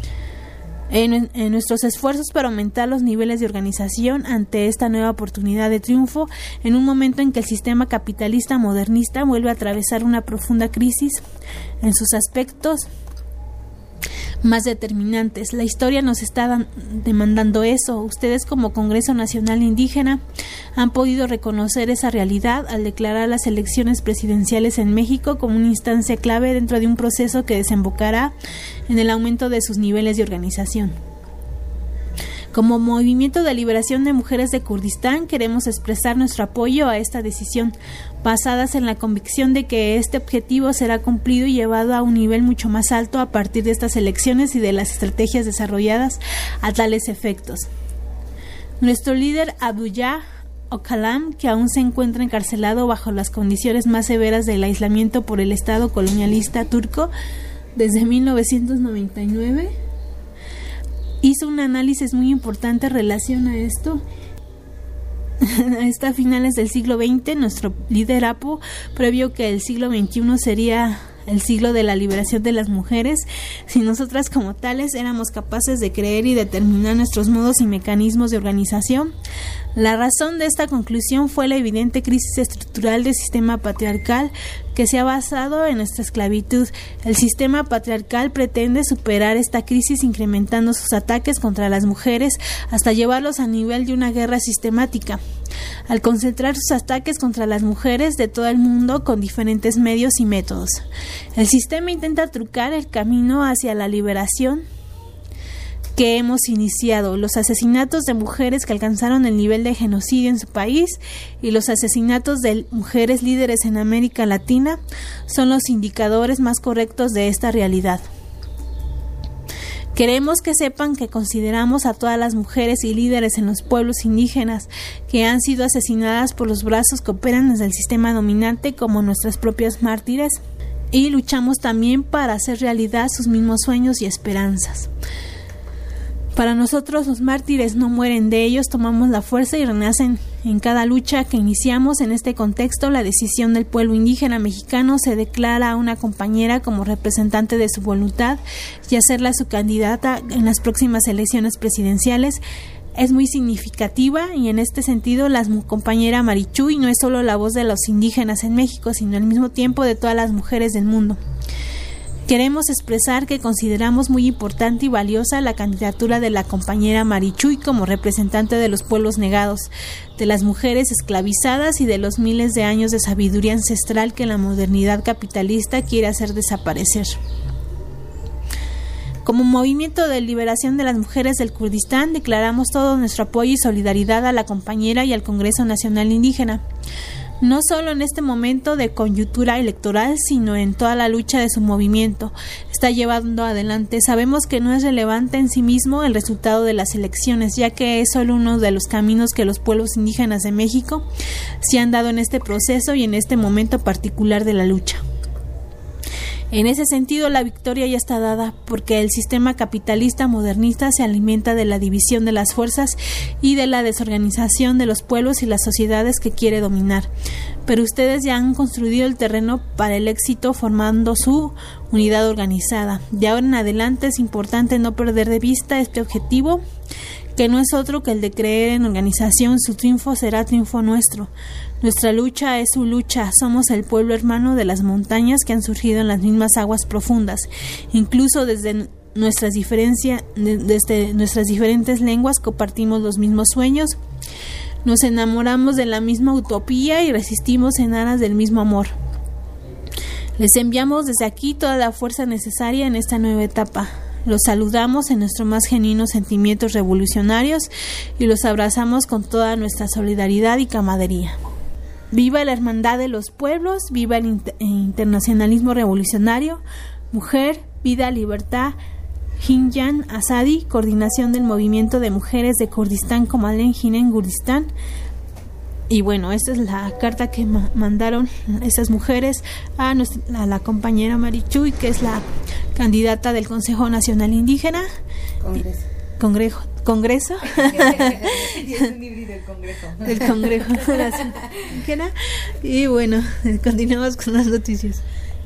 En nuestros esfuerzos para aumentar los niveles de organización ante esta nueva oportunidad de triunfo, en un momento en que el sistema capitalista modernista vuelve a atravesar una profunda crisis en sus aspectos más determinantes. La historia nos está demandando eso. Ustedes, como Congreso Nacional Indígena, han podido reconocer esa realidad al declarar las elecciones presidenciales en México como una instancia clave dentro de un proceso que desembocará en el aumento de sus niveles de organización. Como Movimiento de Liberación de Mujeres de Kurdistán, queremos expresar nuestro apoyo a esta decisión, basadas en la convicción de que este objetivo será cumplido y llevado a un nivel mucho más alto a partir de estas elecciones y de las estrategias desarrolladas a tales efectos. Nuestro líder Abdullah Öcalan, que aún se encuentra encarcelado bajo las condiciones más severas del aislamiento por el Estado colonialista turco desde 1999, hizo un análisis muy importante en relación a esto. Hasta finales del siglo XX, nuestro líder Apo previó que el siglo XXI sería el siglo de la liberación de las mujeres, si nosotras como tales éramos capaces de creer y determinar nuestros modos y mecanismos de organización. La razón de esta conclusión fue la evidente crisis estructural del sistema patriarcal que se ha basado en nuestra esclavitud. El sistema patriarcal pretende superar esta crisis incrementando sus ataques contra las mujeres hasta llevarlos a nivel de una guerra sistemática. Al concentrar sus ataques contra las mujeres de todo el mundo con diferentes medios y métodos, el sistema intenta trucar el camino hacia la liberación que hemos iniciado. Los asesinatos de mujeres que alcanzaron el nivel de genocidio en su país y los asesinatos de mujeres líderes en América Latina son los indicadores más correctos de esta realidad. Queremos que sepan que consideramos a todas las mujeres y líderes en los pueblos indígenas que han sido asesinadas por los brazos que operan desde el sistema dominante como nuestras propias mártires, y luchamos también para hacer realidad sus mismos sueños y esperanzas. Para nosotros los mártires no mueren, de ellos tomamos la fuerza y renacen. En cada lucha que iniciamos en este contexto, la decisión del pueblo indígena mexicano se declara a una compañera como representante de su voluntad y hacerla su candidata en las próximas elecciones presidenciales es muy significativa, y en este sentido la compañera Marichuy no es solo la voz de los indígenas en México, sino al mismo tiempo de todas las mujeres del mundo. Queremos expresar que consideramos muy importante y valiosa la candidatura de la compañera Marichuy como representante de los pueblos negados, de las mujeres esclavizadas y de los miles de años de sabiduría ancestral que la modernidad capitalista quiere hacer desaparecer. Como Movimiento de Liberación de las Mujeres del Kurdistán, declaramos todo nuestro apoyo y solidaridad a la compañera y al Congreso Nacional Indígena, no solo en este momento de coyuntura electoral, sino en toda la lucha de su movimiento está llevando adelante. Sabemos que no es relevante en sí mismo el resultado de las elecciones, ya que es solo uno de los caminos que los pueblos indígenas de México se han dado en este proceso y en este momento particular de la lucha. En ese sentido, la victoria ya está dada, porque el sistema capitalista modernista se alimenta de la división de las fuerzas y de la desorganización de los pueblos y las sociedades que quiere dominar. Pero ustedes ya han construido el terreno para el éxito formando su unidad organizada. De ahora en adelante es importante no perder de vista este objetivo, que no es otro que el de creer en organización. Su triunfo será triunfo nuestro. Nuestra lucha es su lucha. Somos el pueblo hermano de las montañas que han surgido en las mismas aguas profundas. Incluso desde nuestras diferentes lenguas compartimos los mismos sueños. Nos enamoramos de la misma utopía y resistimos en aras del mismo amor. Les enviamos desde aquí toda la fuerza necesaria en esta nueva etapa. Los saludamos en nuestros más genuinos sentimientos revolucionarios y los abrazamos con toda nuestra solidaridad y camaradería. Viva la hermandad de los pueblos, viva el internacionalismo revolucionario, mujer, vida, libertad. Hinjan Asadi, coordinación del movimiento de mujeres de Kurdistán, Comalen Hinen Kurdistán. Y bueno, esta es la carta que mandaron esas mujeres a la compañera Marichuy, que es la candidata del Consejo Nacional Indígena. Congreso. Es un híbrido del Congreso. El Congreso Indígena. Y bueno, continuamos con las noticias.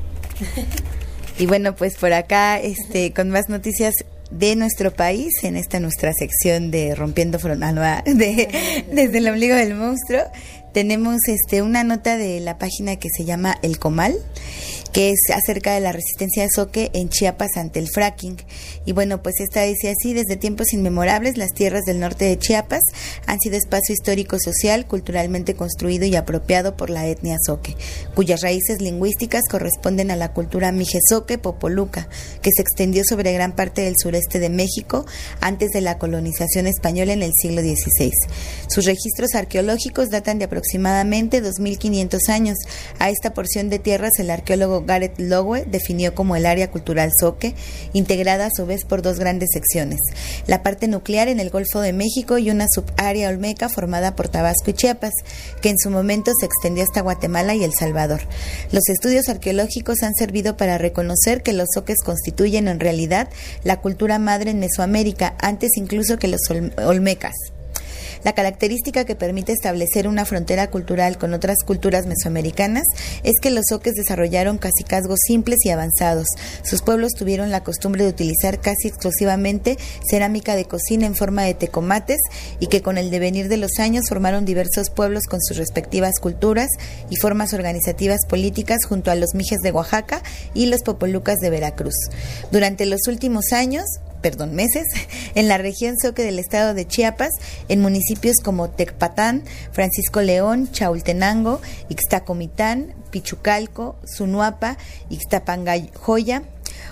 Y bueno, pues por acá, con más noticias de nuestro país, en esta nuestra sección de Rompiendo Fronteras, desde el ombligo del monstruo, tenemos una nota de la página que se llama El Comal, que es acerca de la resistencia de Zoque en Chiapas ante el fracking. Y bueno, pues esta dice así: desde tiempos inmemorables, las tierras del norte de Chiapas han sido espacio histórico, social, culturalmente construido y apropiado por la etnia Zoque, cuyas raíces lingüísticas corresponden a la cultura Mijezoque Popoluca, que se extendió sobre gran parte del sureste de México antes de la colonización española en el siglo XVI. Sus registros arqueológicos datan de aproximadamente 2.500 años. A esta porción de tierras el arqueólogo Gareth Lowe definió como el área cultural Zoque, integrada a su vez por dos grandes secciones: la parte nuclear en el Golfo de México y una subárea olmeca formada por Tabasco y Chiapas, que en su momento se extendió hasta Guatemala y El Salvador. Los estudios arqueológicos han servido para reconocer que los zoques constituyen en realidad la cultura madre en Mesoamérica, antes incluso que los olmecas. La característica que permite establecer una frontera cultural con otras culturas mesoamericanas es que los zoques desarrollaron cacicazgos simples y avanzados. Sus pueblos tuvieron la costumbre de utilizar casi exclusivamente cerámica de cocina en forma de tecomates, y que con el devenir de los años formaron diversos pueblos con sus respectivas culturas y formas organizativas políticas junto a los mijes de Oaxaca y los popolucas de Veracruz. Durante los últimos meses, en la región Zoque del estado de Chiapas, en municipios como Tecpatán, Francisco León, Chaultenango, Ixtacomitán, Pichucalco, Zunuapa, Ixtapangajoya,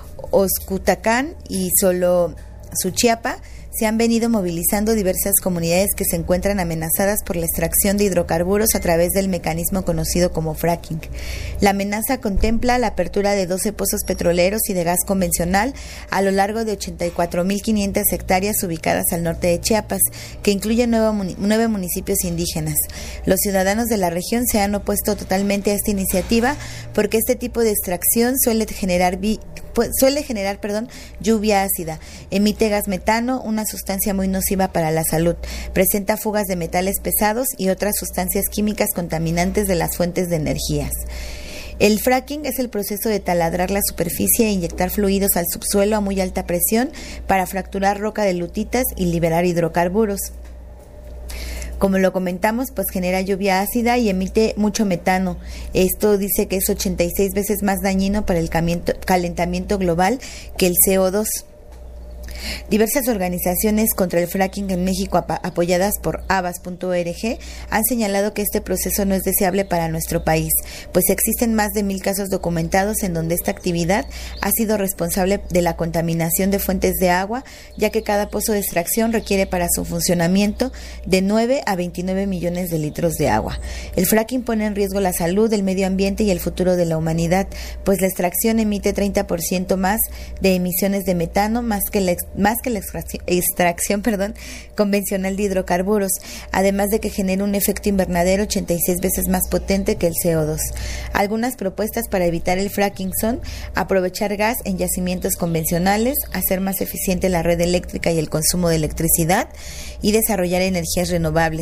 Oscutacán y Solosuchiapa, se han venido movilizando diversas comunidades que se encuentran amenazadas por la extracción de hidrocarburos a través del mecanismo conocido como fracking. La amenaza contempla la apertura de 12 pozos petroleros y de gas convencional a lo largo de 84.500 hectáreas ubicadas al norte de Chiapas, que incluyen 9 municipios indígenas. Los ciudadanos de la región se han opuesto totalmente a esta iniciativa porque este tipo de extracción suele generar lluvia ácida, emite gas metano, una sustancia muy nociva para la salud, presenta fugas de metales pesados y otras sustancias químicas contaminantes de las fuentes de energías. El fracking es el proceso de taladrar la superficie e inyectar fluidos al subsuelo a muy alta presión para fracturar roca de lutitas y liberar hidrocarburos. Como lo comentamos, pues genera lluvia ácida y emite mucho metano. Esto dice que es 86 veces más dañino para el calentamiento global que el CO2. Diversas organizaciones contra el fracking en México, apoyadas por abas.org, han señalado que este proceso no es deseable para nuestro país, pues existen más de 1,000 casos documentados en donde esta actividad ha sido responsable de la contaminación de fuentes de agua, ya que cada pozo de extracción requiere para su funcionamiento de 9 a 29 millones de litros de agua. El fracking pone en riesgo la salud, el medio ambiente y el futuro de la humanidad, pues la extracción emite 30% más de emisiones de metano, más que la extracción convencional de hidrocarburos, además de que genera un efecto invernadero 86 veces más potente que el CO2. Algunas propuestas para evitar el fracking son aprovechar gas en yacimientos convencionales, hacer más eficiente la red eléctrica y el consumo de electricidad y desarrollar energías renovables.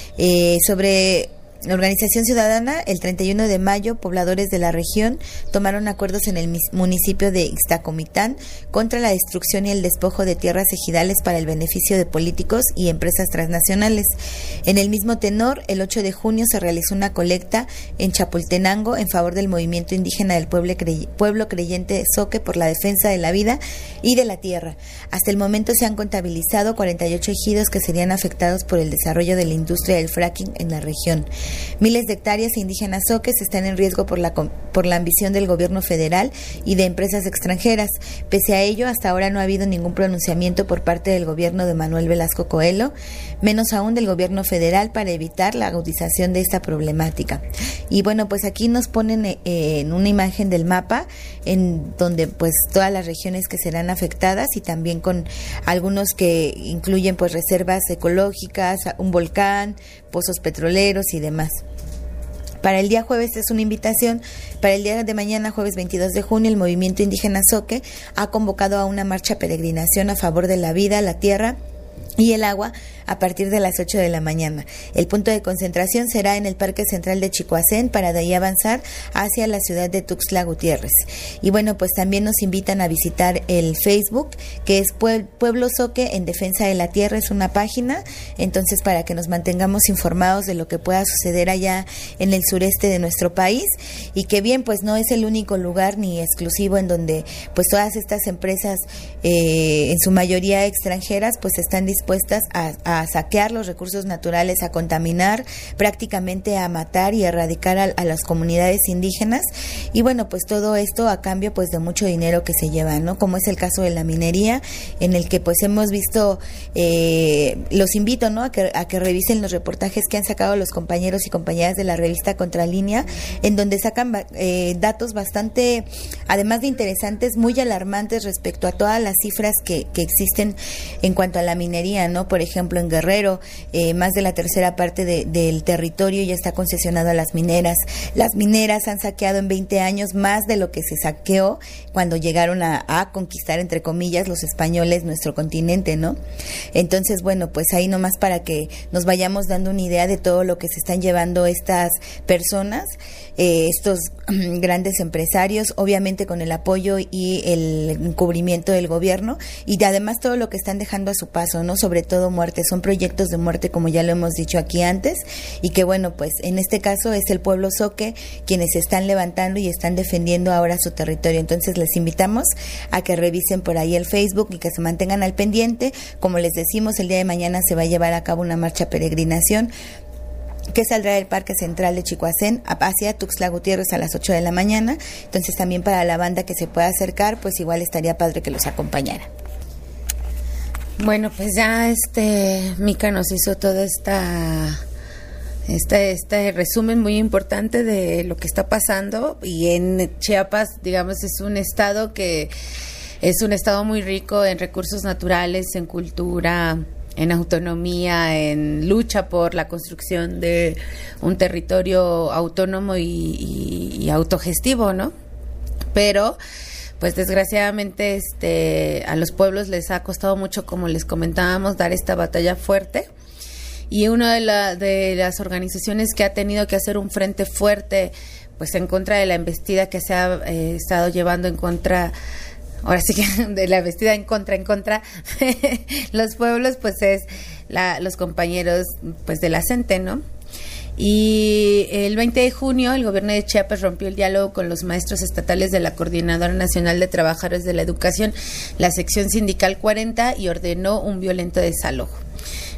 Sobre la organización ciudadana, el 31 de mayo, pobladores de la región tomaron acuerdos en el municipio de Ixtacomitán contra la destrucción y el despojo de tierras ejidales para el beneficio de políticos y empresas transnacionales. En el mismo tenor, el 8 de junio se realizó una colecta en Chapultenango en favor del movimiento indígena del pueblo creyente Zoque por la defensa de la vida y de la tierra. Hasta el momento se han contabilizado 48 ejidos que serían afectados por el desarrollo de la industria del fracking en la región. Miles de hectáreas indígenas zoques están en riesgo por la ambición del gobierno federal y de empresas extranjeras. Pese a ello, hasta ahora no ha habido ningún pronunciamiento por parte del gobierno de Manuel Velasco Coelho, menos aún del gobierno federal, para evitar la agudización de esta problemática. Y bueno, pues aquí nos ponen en una imagen del mapa en donde pues todas las regiones que serán afectadas y también con algunos que incluyen pues reservas ecológicas, un volcán, pozos petroleros y demás. Para el día jueves es una invitación. Para el día de mañana, jueves 22 de junio, el movimiento indígena Zoque ha convocado a una marcha peregrinación a favor de la vida, la tierra y el agua a partir de las 8 de la mañana. El punto de concentración será en el Parque Central de Chicoacén, para de ahí avanzar hacia la ciudad de Tuxtla Gutiérrez. Y bueno, pues también nos invitan a visitar el Facebook, que es Pueblo Zoque en Defensa de la Tierra, es una página, entonces para que nos mantengamos informados de lo que pueda suceder allá en el sureste de nuestro país, y que bien, pues no es el único lugar ni exclusivo en donde pues todas estas empresas, en su mayoría extranjeras, pues están dispuestas a saquear los recursos naturales, a contaminar, prácticamente a matar y erradicar a las comunidades indígenas. Y bueno, pues todo esto a cambio pues de mucho dinero que se lleva, ¿no? Como es el caso de la minería, en el que pues hemos visto, los invito, ¿no?, a que revisen los reportajes que han sacado los compañeros y compañeras de la revista Contralínea, en donde sacan datos bastante, además de interesantes, muy alarmantes respecto a todas las cifras que existen en cuanto a la minería, ¿no? Por ejemplo, en Guerrero, más de la tercera parte del territorio ya está concesionado a las mineras. Las mineras han saqueado en 20 años más de lo que se saqueó cuando llegaron a conquistar, entre comillas, los españoles nuestro continente, ¿no? Entonces, bueno, pues ahí nomás para que nos vayamos dando una idea de todo lo que se están llevando estas personas, estos grandes empresarios, obviamente con el apoyo y el encubrimiento del gobierno, y además todo lo que están dejando a su paso, ¿no? Sobre todo muertes, son proyectos de muerte, como ya lo hemos dicho aquí antes, y que bueno, pues en este caso es el pueblo Zoque quienes se están levantando y están defendiendo ahora su territorio. Entonces les invitamos a que revisen por ahí el Facebook y que se mantengan al pendiente. Como les decimos, el día de mañana se va a llevar a cabo una marcha peregrinación que saldrá del Parque Central de Chicoacén hacia Tuxtla Gutiérrez a las 8 de la mañana. Entonces también para la banda que se pueda acercar, pues igual estaría padre que los acompañara. Bueno, pues ya Mica nos hizo todo este resumen muy importante de lo que está pasando, y en Chiapas, digamos, es un estado muy rico en recursos naturales, en cultura, en autonomía, en lucha por la construcción de un territorio autónomo y autogestivo, ¿no? Pero pues desgraciadamente a los pueblos les ha costado mucho, como les comentábamos, dar esta batalla fuerte. Y una de las organizaciones que ha tenido que hacer un frente fuerte pues en contra de la embestida que se ha estado llevando en contra, ahora sí que de la embestida en contra de los pueblos, pues es los compañeros pues de la CENTE, ¿no? Y el 20 de junio el gobierno de Chiapas rompió el diálogo con los maestros estatales de la Coordinadora Nacional de Trabajadores de la Educación, la sección sindical 40, y ordenó un violento desalojo.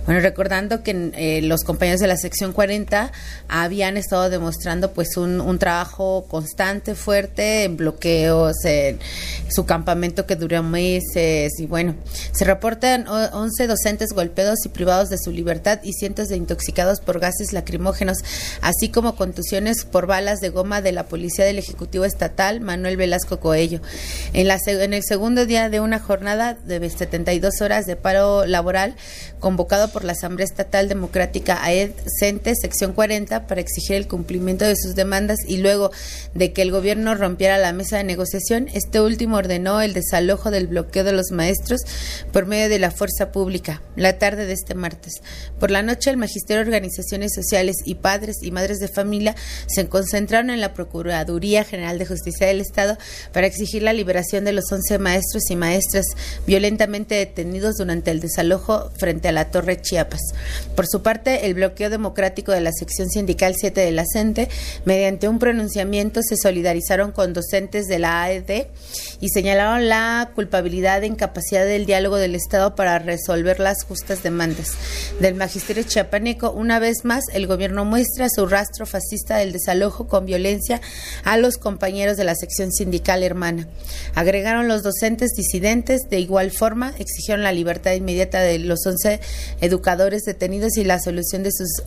Bueno, recordando que los compañeros de la sección 40 habían estado demostrando pues un trabajo constante, fuerte, en bloqueos, en su campamento que duró meses, y bueno, se reportan 11 docentes golpeados y privados de su libertad y cientos de intoxicados por gases lacrimógenos, así como contusiones por balas de goma de la Policía del Ejecutivo Estatal, Manuel Velasco Coello. En el segundo día de una jornada de 72 horas de paro laboral convocado por la Asamblea Estatal Democrática AED-CENTE, sección 40, para exigir el cumplimiento de sus demandas, y luego de que el gobierno rompiera la mesa de negociación, este último ordenó el desalojo del bloqueo de los maestros por medio de la fuerza pública, la tarde de este martes. Por la noche, el magisterio, organizaciones sociales y padres y madres de familia se concentraron en la Procuraduría General de Justicia del Estado para exigir la liberación de los 11 maestros y maestras violentamente detenidos durante el desalojo frente a la Torre Chiapas. Por su parte, el bloqueo democrático de la sección sindical 7 de la CENTE, mediante un pronunciamiento, se solidarizaron con docentes de la AED y señalaron la culpabilidad de incapacidad del diálogo del Estado para resolver las justas demandas del magisterio chiapaneco. Una vez más, el gobierno muestra su rastro fascista del desalojo con violencia a los compañeros de la sección sindical hermana. Agregaron los docentes disidentes. De igual forma, exigieron la libertad inmediata de los 11 educadores detenidos y la solución de sus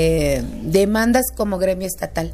demandas como gremio estatal.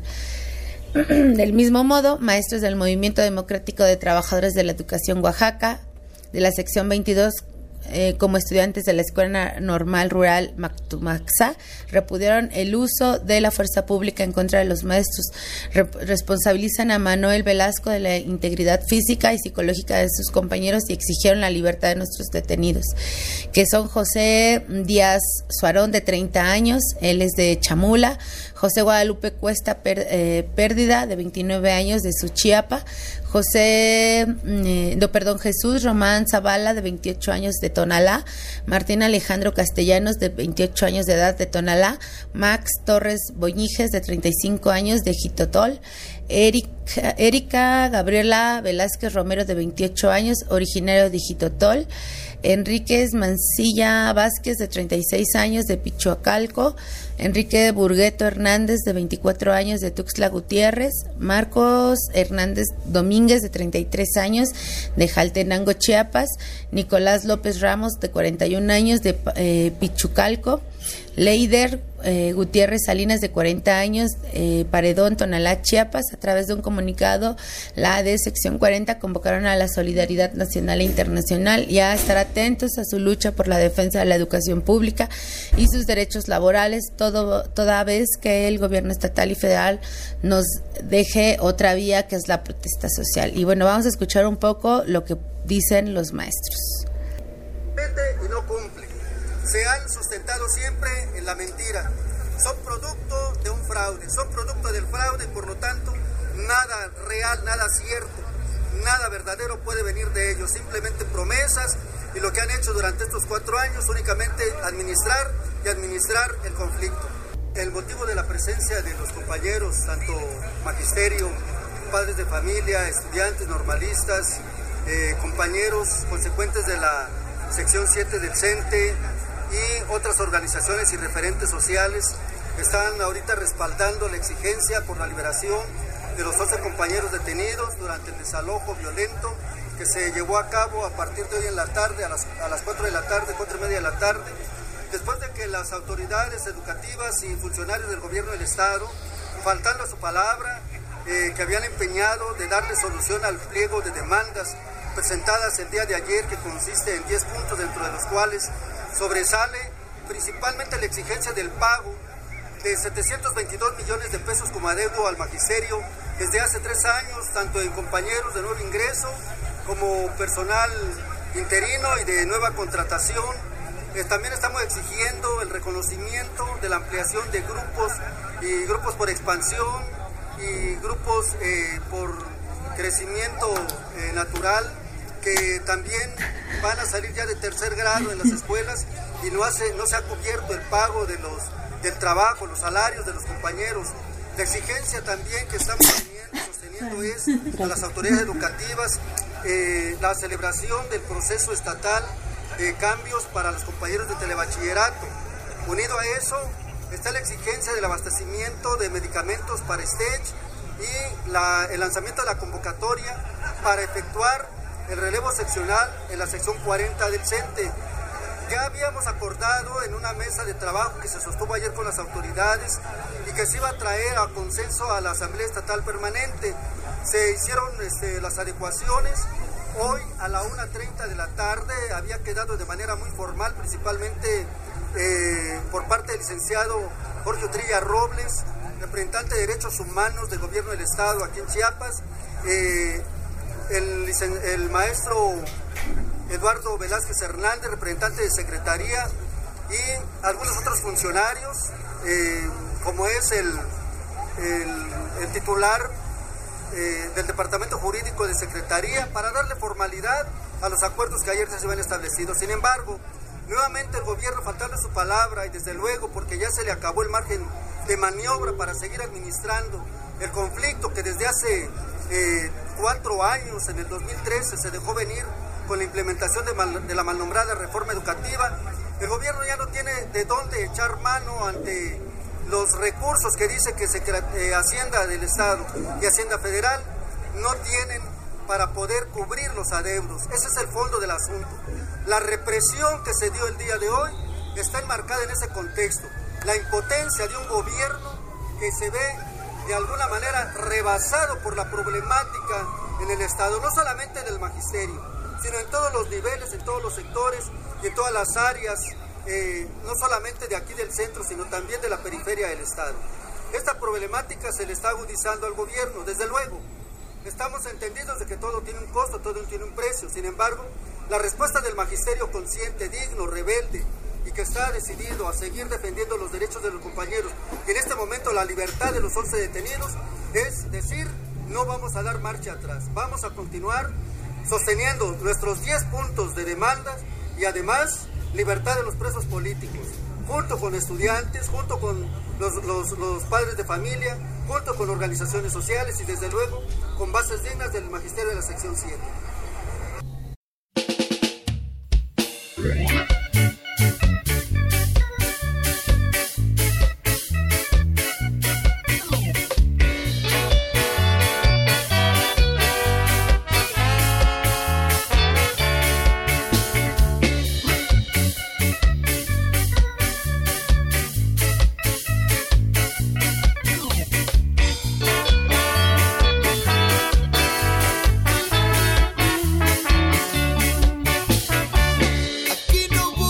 Del mismo modo, maestros del Movimiento Democrático de Trabajadores de la Educación Oaxaca, de la sección 22, como estudiantes de la Escuela Normal Rural Mactumaxá, repudiaron el uso de la fuerza pública en contra de los maestros. Responsabilizan a Manuel Velasco de la integridad física y psicológica de sus compañeros y exigieron la libertad de nuestros detenidos, que son José Díaz Suarón, de 30 años, él es de Chamula; José Guadalupe Cuesta Pérdida, de 29 años, de Suchiapa; Jesús Román Zavala, de 28 años, de Tonalá; Martín Alejandro Castellanos, de 28 años de edad, de Tonalá; Max Torres Boñijes, de 35 años, de Jitotol; Erika Gabriela Velázquez Romero, de 28 años, originario de Jitotol; Enríquez Mancilla Vázquez, de 36 años, de Pichuacalco; Enrique Burgueto Hernández, de 24 años, de Tuxtla Gutiérrez; Marcos Hernández Domínguez, de 33 años, de Jaltenango, Chiapas; Nicolás López Ramos, de 41 años, de Pichucalco; Leider Gutiérrez Salinas, de 40 años, Paredón, Tonalá, Chiapas. A través de un comunicado, la AD sección 40 convocaron a la solidaridad nacional e internacional y a estar atentos a su lucha por la defensa de la educación pública y sus derechos laborales, toda vez que el gobierno estatal y federal nos deje otra vía, que es la protesta social. Y bueno, vamos a escuchar un poco lo que dicen los maestros. Y no cumple. Se han sustentado siempre en la mentira. Son producto de un fraude, son producto del fraude, por lo tanto, nada real, nada cierto, nada verdadero puede venir de ellos, simplemente promesas, y lo que han hecho durante estos 4 años únicamente administrar el conflicto. El motivo de la presencia de los compañeros, tanto magisterio, padres de familia, estudiantes, normalistas, compañeros consecuentes de la sección 7 del CENTE y otras organizaciones y referentes sociales, están ahorita respaldando la exigencia por la liberación de los 11 compañeros detenidos durante el desalojo violento que se llevó a cabo a partir de hoy en la tarde, a las 4 de la tarde, 4:30 de la tarde, después de que las autoridades educativas y funcionarios del gobierno del Estado, faltando a su palabra, que habían empeñado de darle solución al pliego de demandas presentadas el día de ayer, que consiste en 10 puntos, dentro de los cuales sobresale principalmente la exigencia del pago de 722 millones de pesos como adeudo al magisterio desde hace 3 años, tanto en compañeros de nuevo ingreso como personal interino y de nueva contratación. También estamos exigiendo el reconocimiento de la ampliación de grupos por expansión y grupos por crecimiento natural, que también van a salir ya de 3er grado en las escuelas, y no se ha cubierto el pago del trabajo, los salarios de los compañeros. La exigencia también que estamos sosteniendo es a las autoridades educativas la celebración del proceso estatal de cambios para los compañeros de telebachillerato, Unido a eso está la exigencia del abastecimiento de medicamentos para STECH y el lanzamiento de la convocatoria para efectuar el relevo seccional en la sección 40 del CENTE. Ya habíamos acordado en una mesa de trabajo que se sostuvo ayer con las autoridades y que se iba a traer a consenso a la Asamblea Estatal Permanente. Se hicieron las adecuaciones. Hoy a la 1:30 de la tarde había quedado de manera muy formal, principalmente por parte del licenciado Jorge Utrilla Robles, representante de Derechos Humanos del Gobierno del Estado aquí en Chiapas, el maestro Eduardo Velázquez Hernández, representante de Secretaría, y algunos otros funcionarios, como es el titular del Departamento Jurídico de Secretaría, para darle formalidad a los acuerdos que ayer se habían establecido. Sin embargo, nuevamente el gobierno, faltando su palabra, y desde luego porque ya se le acabó el margen de maniobra para seguir administrando el conflicto que desde hace 4 años, en el 2013, se dejó venir con la implementación de la mal nombrada reforma educativa. El gobierno ya no tiene de dónde echar mano ante los recursos que dice que Hacienda del Estado y Hacienda Federal no tienen para poder cubrir los adeudos. Ese es el fondo del asunto. La represión que se dio el día de hoy está enmarcada en ese contexto. La impotencia de un gobierno que se ve de alguna manera rebasado por la problemática en el Estado, no solamente en el magisterio, sino en todos los niveles, en todos los sectores y en todas las áreas, no solamente de aquí del centro, sino también de la periferia del Estado. Esta problemática se le está agudizando al gobierno, desde luego. Estamos entendidos de que todo tiene un costo, todo tiene un precio. Sin embargo, la respuesta del magisterio consciente, digno, rebelde, y que está decidido a seguir defendiendo los derechos de los compañeros, y en este momento la libertad de los 11 detenidos, es decir, no vamos a dar marcha atrás. Vamos a continuar sosteniendo nuestros 10 puntos de demandas y además libertad de los presos políticos, junto con estudiantes, junto con los padres de familia, junto con organizaciones sociales y desde luego con bases dignas del magisterio de la sección 7. Aquí no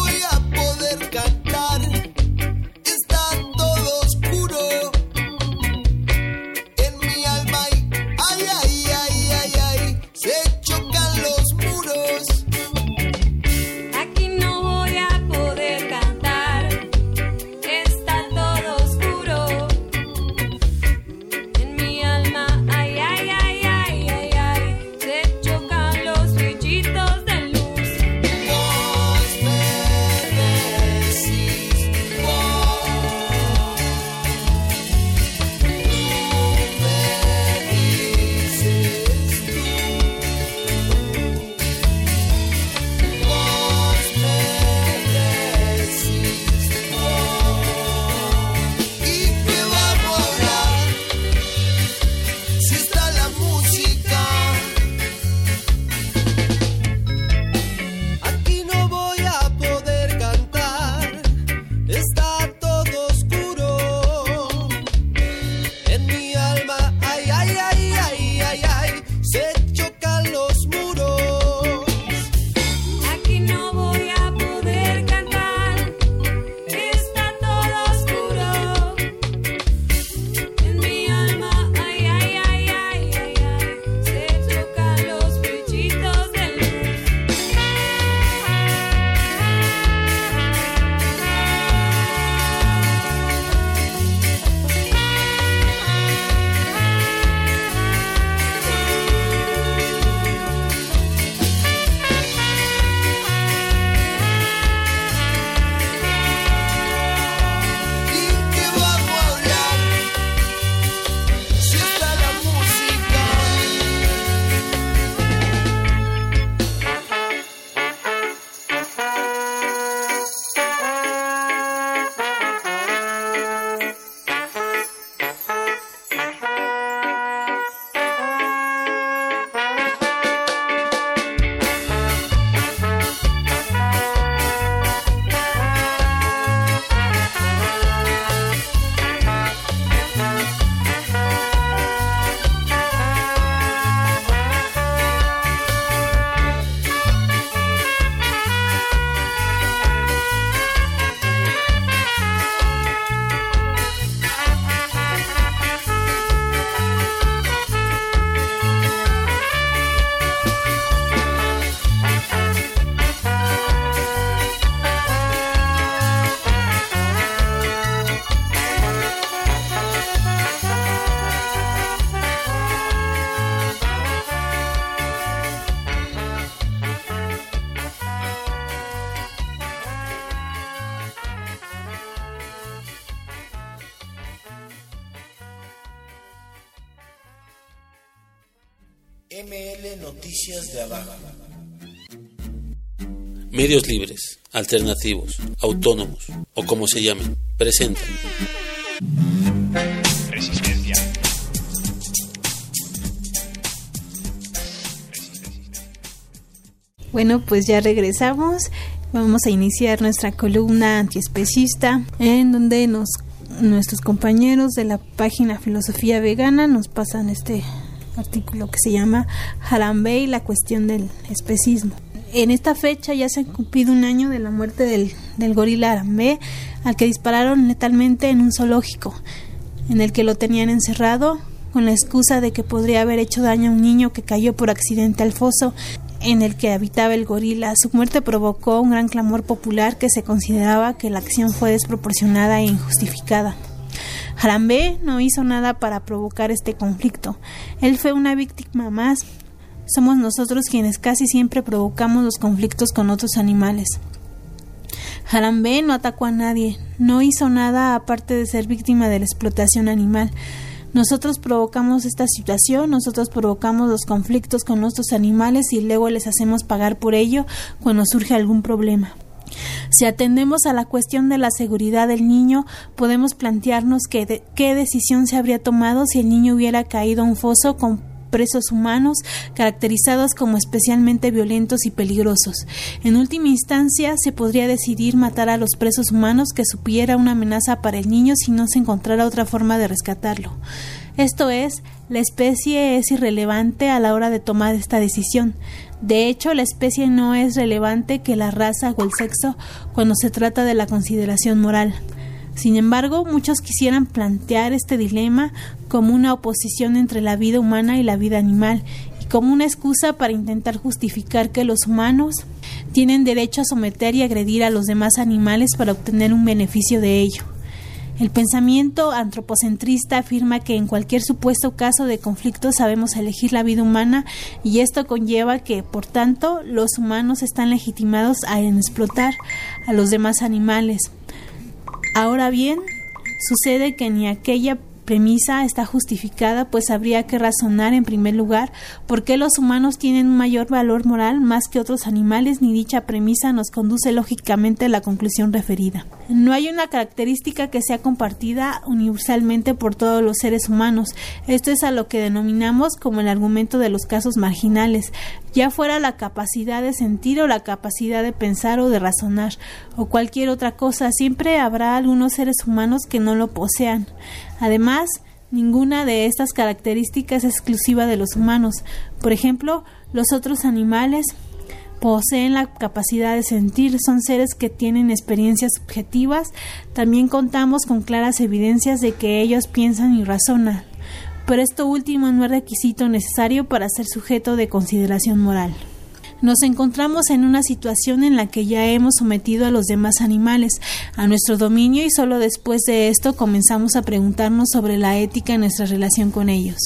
ML Noticias de Abajo. Medios libres, alternativos, autónomos o como se llamen, presentan Resistencia. Bueno, pues ya regresamos. Vamos a iniciar nuestra columna antiespecista, en donde nuestros compañeros de la página Filosofía Vegana nos pasan este artículo que se llama Harambe y la cuestión del especismo. En esta fecha ya se ha cumplido un año de la muerte del gorila Harambe, al que dispararon letalmente en un zoológico, en el que lo tenían encerrado con la excusa de que podría haber hecho daño a un niño que cayó por accidente al foso en el que habitaba el gorila. Su muerte provocó un gran clamor popular que se consideraba que la acción fue desproporcionada e injustificada. Harambe no hizo nada para provocar este conflicto. Él fue una víctima más. Somos nosotros quienes casi siempre provocamos los conflictos con otros animales. Harambe no atacó a nadie, no hizo nada aparte de ser víctima de la explotación animal. Nosotros provocamos esta situación, nosotros provocamos los conflictos con nuestros animales y luego les hacemos pagar por ello cuando surge algún problema. Si atendemos a la cuestión de la seguridad del niño, podemos plantearnos qué decisión se habría tomado si el niño hubiera caído a un foso con presos humanos caracterizados como especialmente violentos y peligrosos. En última instancia, se podría decidir matar a los presos humanos que supiera una amenaza para el niño si no se encontrara otra forma de rescatarlo. Esto es, la especie es irrelevante a la hora de tomar esta decisión. De hecho, la especie no es relevante que la raza o el sexo cuando se trata de la consideración moral. Sin embargo, muchos quisieran plantear este dilema como una oposición entre la vida humana y la vida animal y como una excusa para intentar justificar que los humanos tienen derecho a someter y agredir a los demás animales para obtener un beneficio de ello. El pensamiento antropocentrista afirma que en cualquier supuesto caso de conflicto sabemos elegir la vida humana y esto conlleva que, por tanto, los humanos están legitimados a explotar a los demás animales. Ahora bien, sucede que ni aquella premisa está justificada, pues habría que razonar en primer lugar por qué los humanos tienen un mayor valor moral más que otros animales, ni dicha premisa nos conduce lógicamente a la conclusión referida. No hay una característica que sea compartida universalmente por todos los seres humanos. Esto es a lo que denominamos como el argumento de los casos marginales, ya fuera la capacidad de sentir o la capacidad de pensar o de razonar, o cualquier otra cosa. Siempre habrá algunos seres humanos que no lo posean. Además, ninguna de estas características es exclusiva de los humanos. Por ejemplo, los otros animales poseen la capacidad de sentir, son seres que tienen experiencias subjetivas. También contamos con claras evidencias de que ellos piensan y razonan, pero esto último no es requisito necesario para ser sujeto de consideración moral. Nos encontramos en una situación en la que ya hemos sometido a los demás animales a nuestro dominio y solo después de esto comenzamos a preguntarnos sobre la ética en nuestra relación con ellos.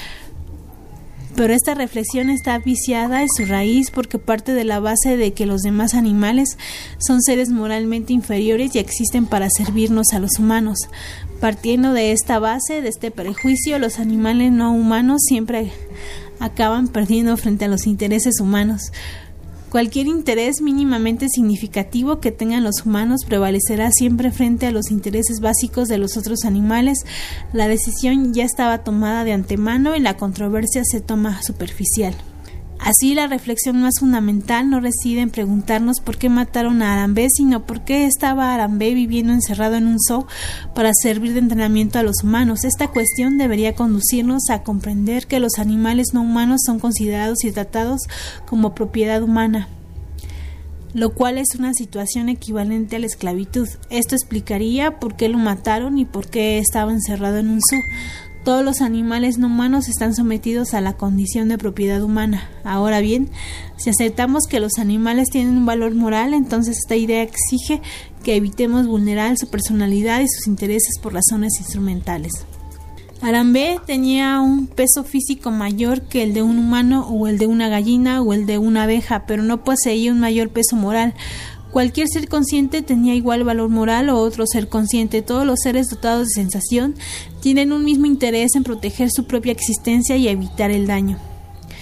Pero esta reflexión está viciada en su raíz porque parte de la base de que los demás animales son seres moralmente inferiores y existen para servirnos a los humanos. Partiendo de esta base, de este prejuicio, los animales no humanos siempre acaban perdiendo frente a los intereses humanos. Cualquier interés mínimamente significativo que tengan los humanos prevalecerá siempre frente a los intereses básicos de los otros animales. La decisión ya estaba tomada de antemano y la controversia se toma superficial. Así, la reflexión más fundamental no reside en preguntarnos por qué mataron a Harambe, sino por qué estaba Harambe viviendo encerrado en un zoo para servir de entrenamiento a los humanos. Esta cuestión debería conducirnos a comprender que los animales no humanos son considerados y tratados como propiedad humana, lo cual es una situación equivalente a la esclavitud. Esto explicaría por qué lo mataron y por qué estaba encerrado en un zoo. Todos los animales no humanos están sometidos a la condición de propiedad humana. Ahora bien, si aceptamos que los animales tienen un valor moral, entonces esta idea exige que evitemos vulnerar su personalidad y sus intereses por razones instrumentales. Harambe tenía un peso físico mayor que el de un humano o el de una gallina o el de una abeja, pero no poseía un mayor peso moral. Cualquier ser consciente tenía igual valor moral o otro ser consciente. Todos los seres dotados de sensación tienen un mismo interés en proteger su propia existencia y evitar el daño.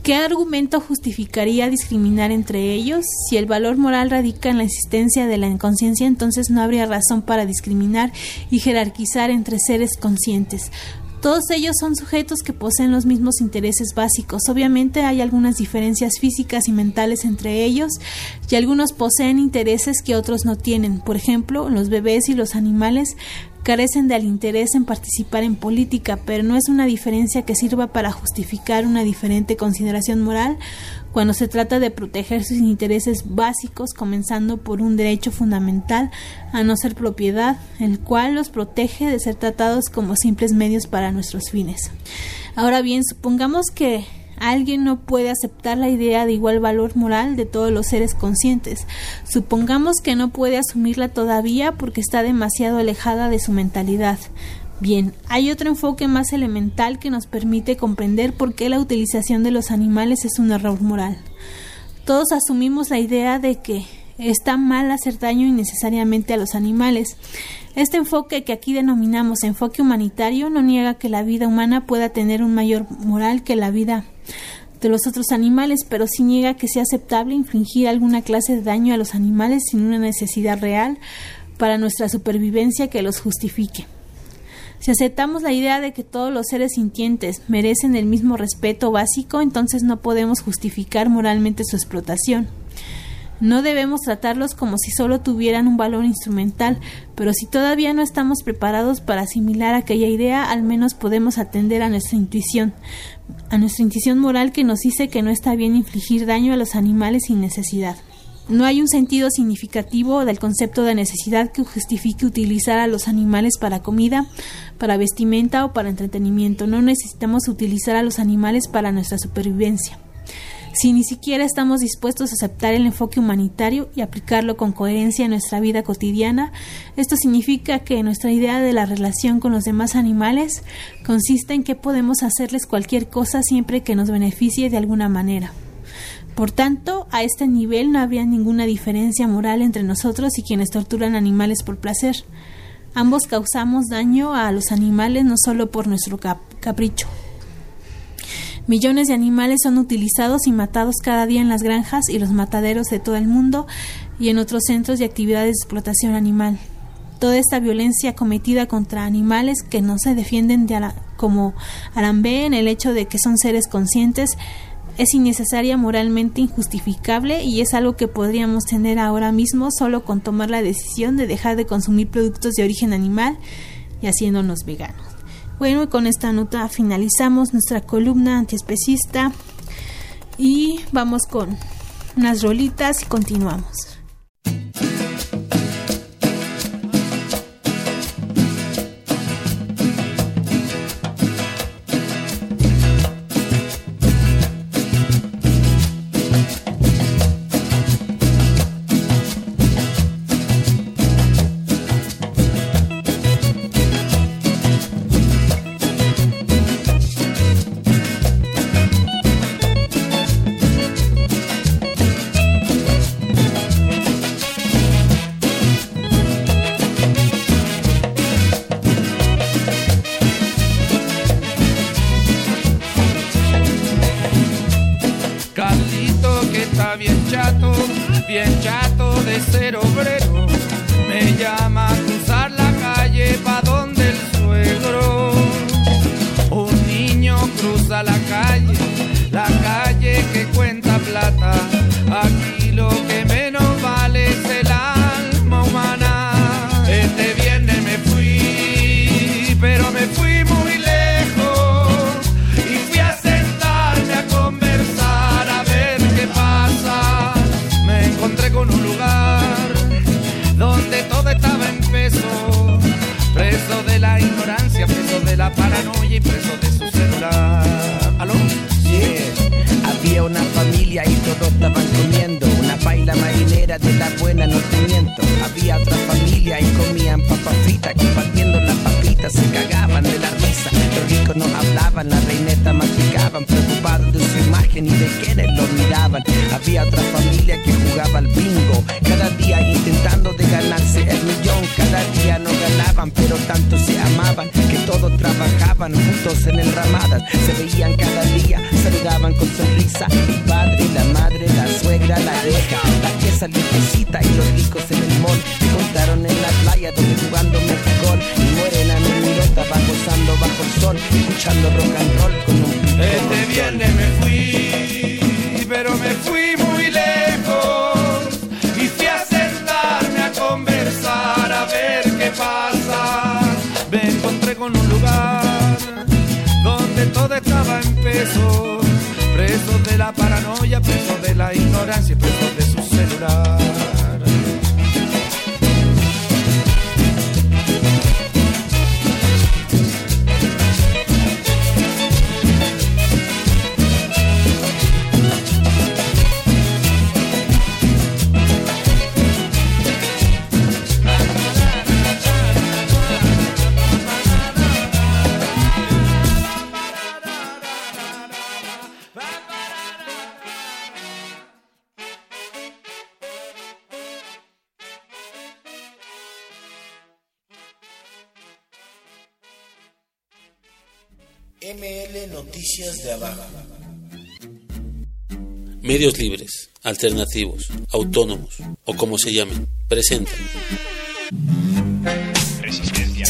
¿Qué argumento justificaría discriminar entre ellos? Si el valor moral radica en la existencia de la inconsciencia, entonces no habría razón para discriminar y jerarquizar entre seres conscientes. Todos ellos son sujetos que poseen los mismos intereses básicos. Obviamente hay algunas diferencias físicas y mentales entre ellos, y algunos poseen intereses que otros no tienen. Por ejemplo, los bebés y los animales carecen del interés en participar en política, pero no es una diferencia que sirva para justificar una diferente consideración moral cuando se trata de proteger sus intereses básicos, comenzando por un derecho fundamental a no ser propiedad, el cual los protege de ser tratados como simples medios para nuestros fines. Ahora bien, supongamos que alguien no puede aceptar la idea de igual valor moral de todos los seres conscientes. Supongamos que no puede asumirla todavía porque está demasiado alejada de su mentalidad. Bien, hay otro enfoque más elemental que nos permite comprender por qué la utilización de los animales es un error moral. Todos asumimos la idea de que está mal hacer daño innecesariamente a los animales. Este enfoque, que aquí denominamos enfoque humanitario, no niega que la vida humana pueda tener un mayor moral que la vida de los otros animales, pero sí niega que sea aceptable infligir alguna clase de daño a los animales sin una necesidad real para nuestra supervivencia que los justifique. Si aceptamos la idea de que todos los seres sintientes merecen el mismo respeto básico, entonces no podemos justificar moralmente su explotación. No debemos tratarlos como si solo tuvieran un valor instrumental, pero si todavía no estamos preparados para asimilar aquella idea, al menos podemos atender a nuestra intuición moral que nos dice que no está bien infligir daño a los animales sin necesidad. No hay un sentido significativo del concepto de necesidad que justifique utilizar a los animales para comida, para vestimenta o para entretenimiento. No necesitamos utilizar a los animales para nuestra supervivencia. Si ni siquiera estamos dispuestos a aceptar el enfoque humanitario y aplicarlo con coherencia en nuestra vida cotidiana, esto significa que nuestra idea de la relación con los demás animales consiste en que podemos hacerles cualquier cosa siempre que nos beneficie de alguna manera. Por tanto, a este nivel no habría ninguna diferencia moral entre nosotros y quienes torturan animales por placer. Ambos causamos daño a los animales no solo por nuestro capricho. Millones de animales son utilizados y matados cada día en las granjas y los mataderos de todo el mundo y en otros centros de actividades de explotación animal. Toda esta violencia cometida contra animales que no se defienden como Arambé en el hecho de que son seres conscientes es innecesaria, moralmente injustificable, y es algo que podríamos tener ahora mismo solo con tomar la decisión de dejar de consumir productos de origen animal y haciéndonos veganos. Bueno, y con esta nota finalizamos nuestra columna antiespecista y vamos con unas rolitas y continuamos. bien chato de ser obrero, me llama a cruzar la calle pa' donde el suegro. Un niño cruza la calle que cuenta plata, aquí lo que menos vale es el alma humana. Este viernes me fui, pero me fui muy lejos, y fui a sentarme a conversar a ver qué pasa. Me encontré con un lugar donde todo estaba en peso, preso de la ignorancia, preso de la paranoia y preso de su celular. ¿Aló? Yeah. Había una familia y todos estaban comiendo una paila marinera de la buena, no te miento. Había otra familia y comían papas fritas, compartiendo las papitas se cagaban de la risa. Los ricos no hablaban, las reinetas masticaban, preocupados de su imagen y de quienes los miraban. Había otra familia que jugaba al bingo, cada día intentando de ganarse el millón. Cada día no ganaban, pero tanto se amaban que todos trabajaban jugaban juntos en enramadas, se veían cada día, saludaban con sonrisa. El padre, la madre, la suegra, la vieja, la pieza limpiecita y los ricos en el mall. Se juntaron en la playa donde jugando mejor. Y Morena me miró, estaba gozando bajo el sol, escuchando rock and roll con un pico. Este viernes me fui, pero me fui muy lejos y fui a sentarme a conversar, a ver qué pasa. Me encontré con un lugar donde todo estaba en pesos, presos de la paranoia, presos de la ignorancia, presos de su celular. ML Noticias de Abajo. Medios libres, alternativos, autónomos o como se llamen, presentan Resistencia.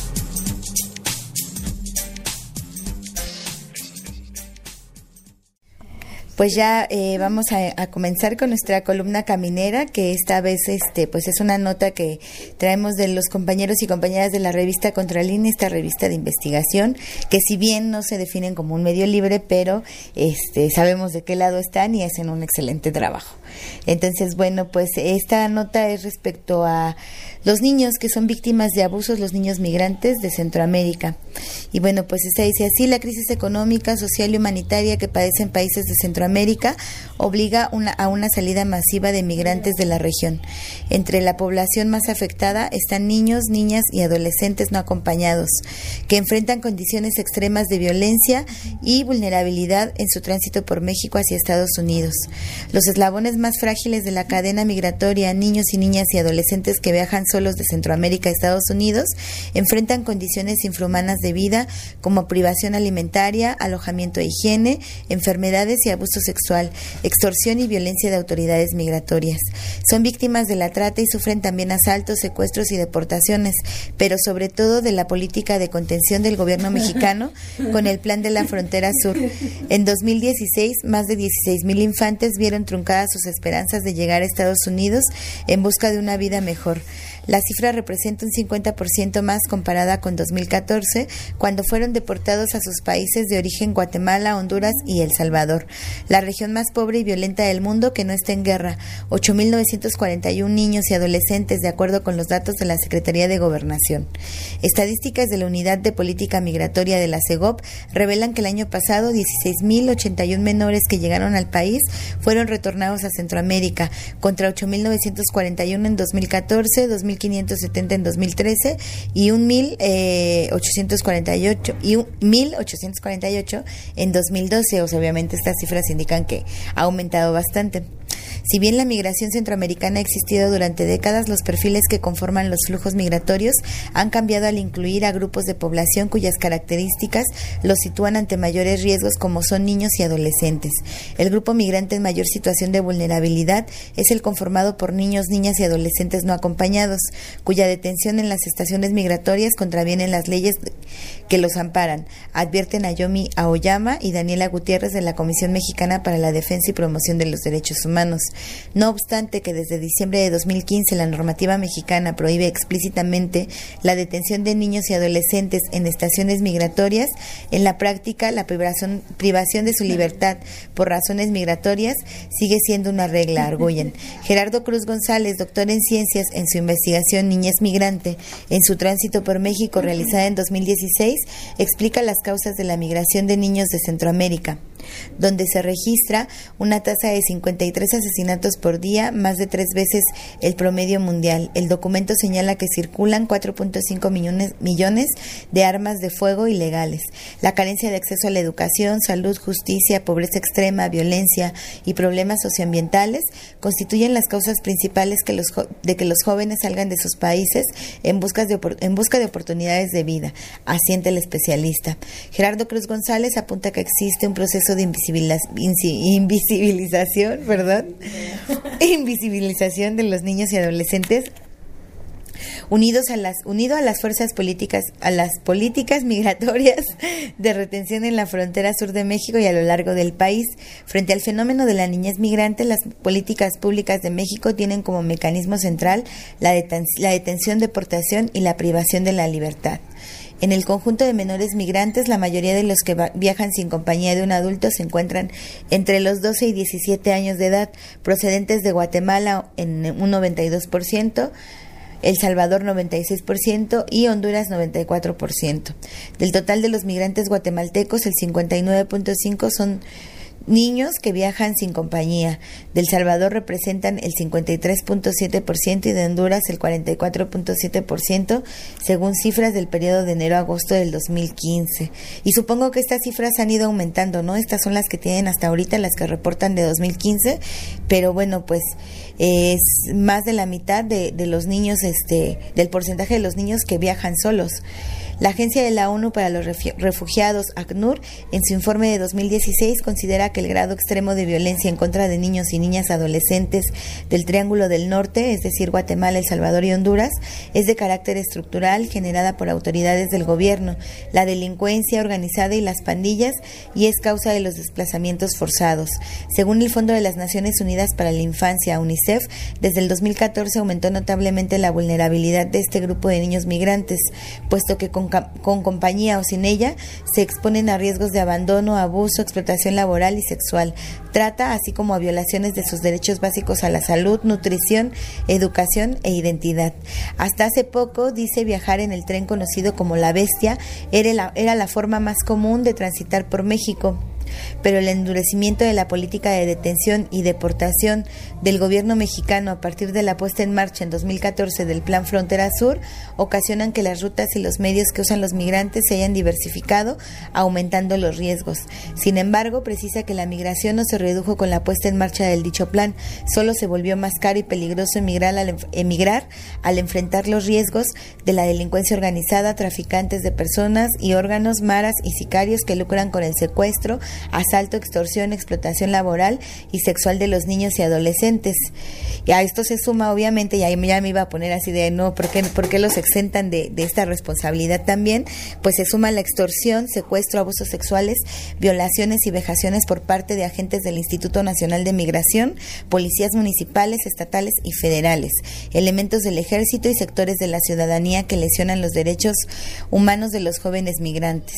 Pues ya vamos a comenzar con nuestra columna caminera, que esta vez pues es una nota que traemos de los compañeros y compañeras de la revista Contralínea, esta revista de investigación, que si bien no se definen como un medio libre, pero sabemos de qué lado están y hacen un excelente trabajo. Entonces, bueno, pues esta nota es respecto a los niños que son víctimas de abusos, los niños migrantes de Centroamérica. Y bueno, pues esta dice así: la crisis económica, social y humanitaria que padecen países de Centroamérica obliga a una salida masiva de migrantes de la región. Entre la población más afectada están niños, niñas y adolescentes no acompañados, que enfrentan condiciones extremas de violencia y vulnerabilidad en su tránsito por México hacia Estados Unidos. Los eslabones más frágiles de la cadena migratoria, niños y niñas y adolescentes que viajan solos de Centroamérica a Estados Unidos, enfrentan condiciones infrahumanas de vida como privación alimentaria, alojamiento e higiene, enfermedades y abuso sexual, extorsión y violencia de autoridades migratorias. Son víctimas de la trata y sufren también asaltos, secuestros y deportaciones, pero sobre todo de la política de contención del gobierno mexicano con el Plan de la Frontera Sur. En 2016, más de 16,000 infantes vieron truncadas sus esperanzas de llegar a Estados Unidos en busca de una vida mejor. La cifra representa un 50% más comparada con 2014, cuando fueron deportados a sus países de origen Guatemala, Honduras y El Salvador, la región más pobre y violenta del mundo que no está en guerra. 8,941 niños y adolescentes, de acuerdo con los datos de la Secretaría de Gobernación. Estadísticas de la Unidad de Política Migratoria de la CEGOP revelan que el año pasado 16,081 menores que llegaron al país fueron retornados a Centroamérica, contra 8,941 en 2014, 2,570 en 2013 y 1,848 en 2012. O sea, obviamente estas cifras indican que ha aumentado bastante. Si bien la migración centroamericana ha existido durante décadas, los perfiles que conforman los flujos migratorios han cambiado al incluir a grupos de población cuyas características los sitúan ante mayores riesgos, como son niños y adolescentes. El grupo migrante en mayor situación de vulnerabilidad es el conformado por niños, niñas y adolescentes no acompañados, cuya detención en las estaciones migratorias contravienen las leyes que los amparan, advierten Naomi Aoyama y Daniela Gutiérrez de la Comisión Mexicana para la Defensa y Promoción de los Derechos Humanos. No obstante que desde diciembre de 2015 la normativa mexicana prohíbe explícitamente la detención de niños y adolescentes en estaciones migratorias, en la práctica la privación de su libertad por razones migratorias sigue siendo una regla, arguyen. Gerardo Cruz González, doctor en ciencias, en su investigación Niñez Migrante en su tránsito por México realizada en 2016, explica las causas de la migración de niños de Centroamérica. donde se registra una tasa de 53 asesinatos por día, más de 3 veces el promedio mundial. El documento señala que circulan 4.5 millones de armas de fuego ilegales. La carencia de acceso a la educación, salud, justicia, pobreza extrema, violencia y problemas socioambientales constituyen las causas principales de que los jóvenes salgan de sus países en busca de oportunidades de vida, asiente el especialista. Gerardo Cruz González apunta que existe un proceso de invisibilización de los niños y adolescentes unido a las fuerzas políticas, a las políticas migratorias de retención en la frontera sur de México y a lo largo del país. Frente al fenómeno de la niñez migrante, las políticas públicas de México tienen como mecanismo central la detención, deportación y la privación de la libertad. En el conjunto de menores migrantes, la mayoría de los que viajan sin compañía de un adulto se encuentran entre los 12 y 17 años de edad, procedentes de Guatemala en un 92%, El Salvador 96% y Honduras 94%. Del total de los migrantes guatemaltecos, el 59.5% son niños que viajan sin compañía. Del Salvador representan el 53.7% y de Honduras el 44.7%, según cifras del periodo de enero a agosto del 2015. Y supongo que estas cifras han ido aumentando, ¿no? Estas son las que tienen hasta ahorita, las que reportan de 2015, pero bueno, pues es más de la mitad de los niños, del porcentaje de los niños que viajan solos. La Agencia de la ONU para los Refugiados, ACNUR, en su informe de 2016 considera que el grado extremo de violencia en contra de niños y niñas adolescentes del Triángulo del Norte, es decir, Guatemala, El Salvador y Honduras, es de carácter estructural, generada por autoridades del gobierno, la delincuencia organizada y las pandillas, y es causa de los desplazamientos forzados. Según el Fondo de las Naciones Unidas para la Infancia, UNICEF, desde el 2014 aumentó notablemente la vulnerabilidad de este grupo de niños migrantes, puesto que con compañía o sin ella se exponen a riesgos de abandono, abuso, explotación laboral y sexual, trata, así como a violaciones de sus derechos básicos a la salud, nutrición, educación e identidad. Hasta hace poco, dice, viajar en el tren conocido como La Bestia era la forma más común de transitar por México. Pero el endurecimiento de la política de detención y deportación del gobierno mexicano a partir de la puesta en marcha en 2014 del Plan Frontera Sur ocasionan que las rutas y los medios que usan los migrantes se hayan diversificado, aumentando los riesgos. Sin embargo, precisa que la migración no se redujo con la puesta en marcha del dicho plan, solo se volvió más caro y peligroso emigrar al enfrentar los riesgos de la delincuencia organizada, traficantes de personas y órganos, maras y sicarios que lucran con el secuestro, asalto, extorsión, explotación laboral y sexual de los niños y adolescentes. Y a esto se suma, obviamente, ya me iba a poner así de no, ¿por qué los exentan de esta responsabilidad también? Pues se suma la extorsión, secuestro, abusos sexuales, violaciones y vejaciones por parte de agentes del Instituto Nacional de Migración, policías municipales, estatales y federales, elementos del ejército y sectores de la ciudadanía que lesionan los derechos humanos de los jóvenes migrantes.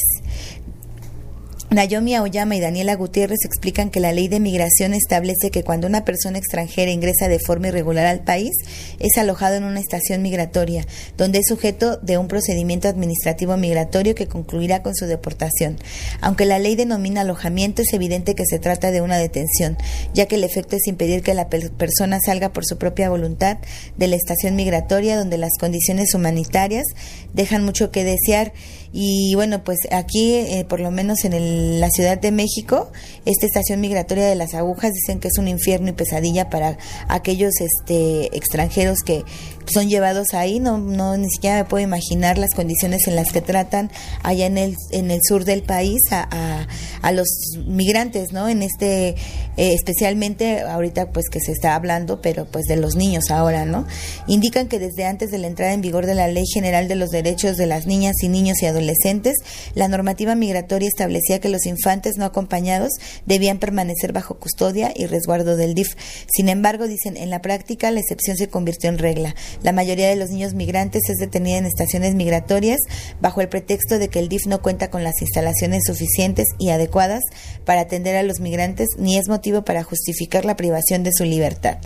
Naomi Aoyama y Daniela Gutiérrez explican que la ley de migración establece que cuando una persona extranjera ingresa de forma irregular al país, es alojado en una estación migratoria, donde es sujeto de un procedimiento administrativo migratorio que concluirá con su deportación. Aunque la ley denomina alojamiento, es evidente que se trata de una detención, ya que el efecto es impedir que la persona salga por su propia voluntad de la estación migratoria, donde las condiciones humanitarias dejan mucho que desear. Y bueno, pues aquí, por lo menos en la Ciudad de México, esta estación migratoria de Las Agujas dicen que es un infierno y pesadilla para aquellos extranjeros que son llevados ahí. No ni siquiera me puedo imaginar las condiciones en las que tratan allá en el sur del país a los migrantes, ¿no? Especialmente ahorita pues que se está hablando, pero pues de los niños ahora, ¿no? Indican que desde antes de la entrada en vigor de la Ley General de los Derechos de las Niñas y Niños y Adolescentes, la normativa migratoria establecía que los infantes no acompañados debían permanecer bajo custodia y resguardo del DIF. Sin embargo, dicen, en la práctica la excepción se convirtió en regla. La mayoría de los niños migrantes es detenida en estaciones migratorias bajo el pretexto de que el DIF no cuenta con las instalaciones suficientes y adecuadas para atender a los migrantes, ni es motivo para justificar la privación de su libertad.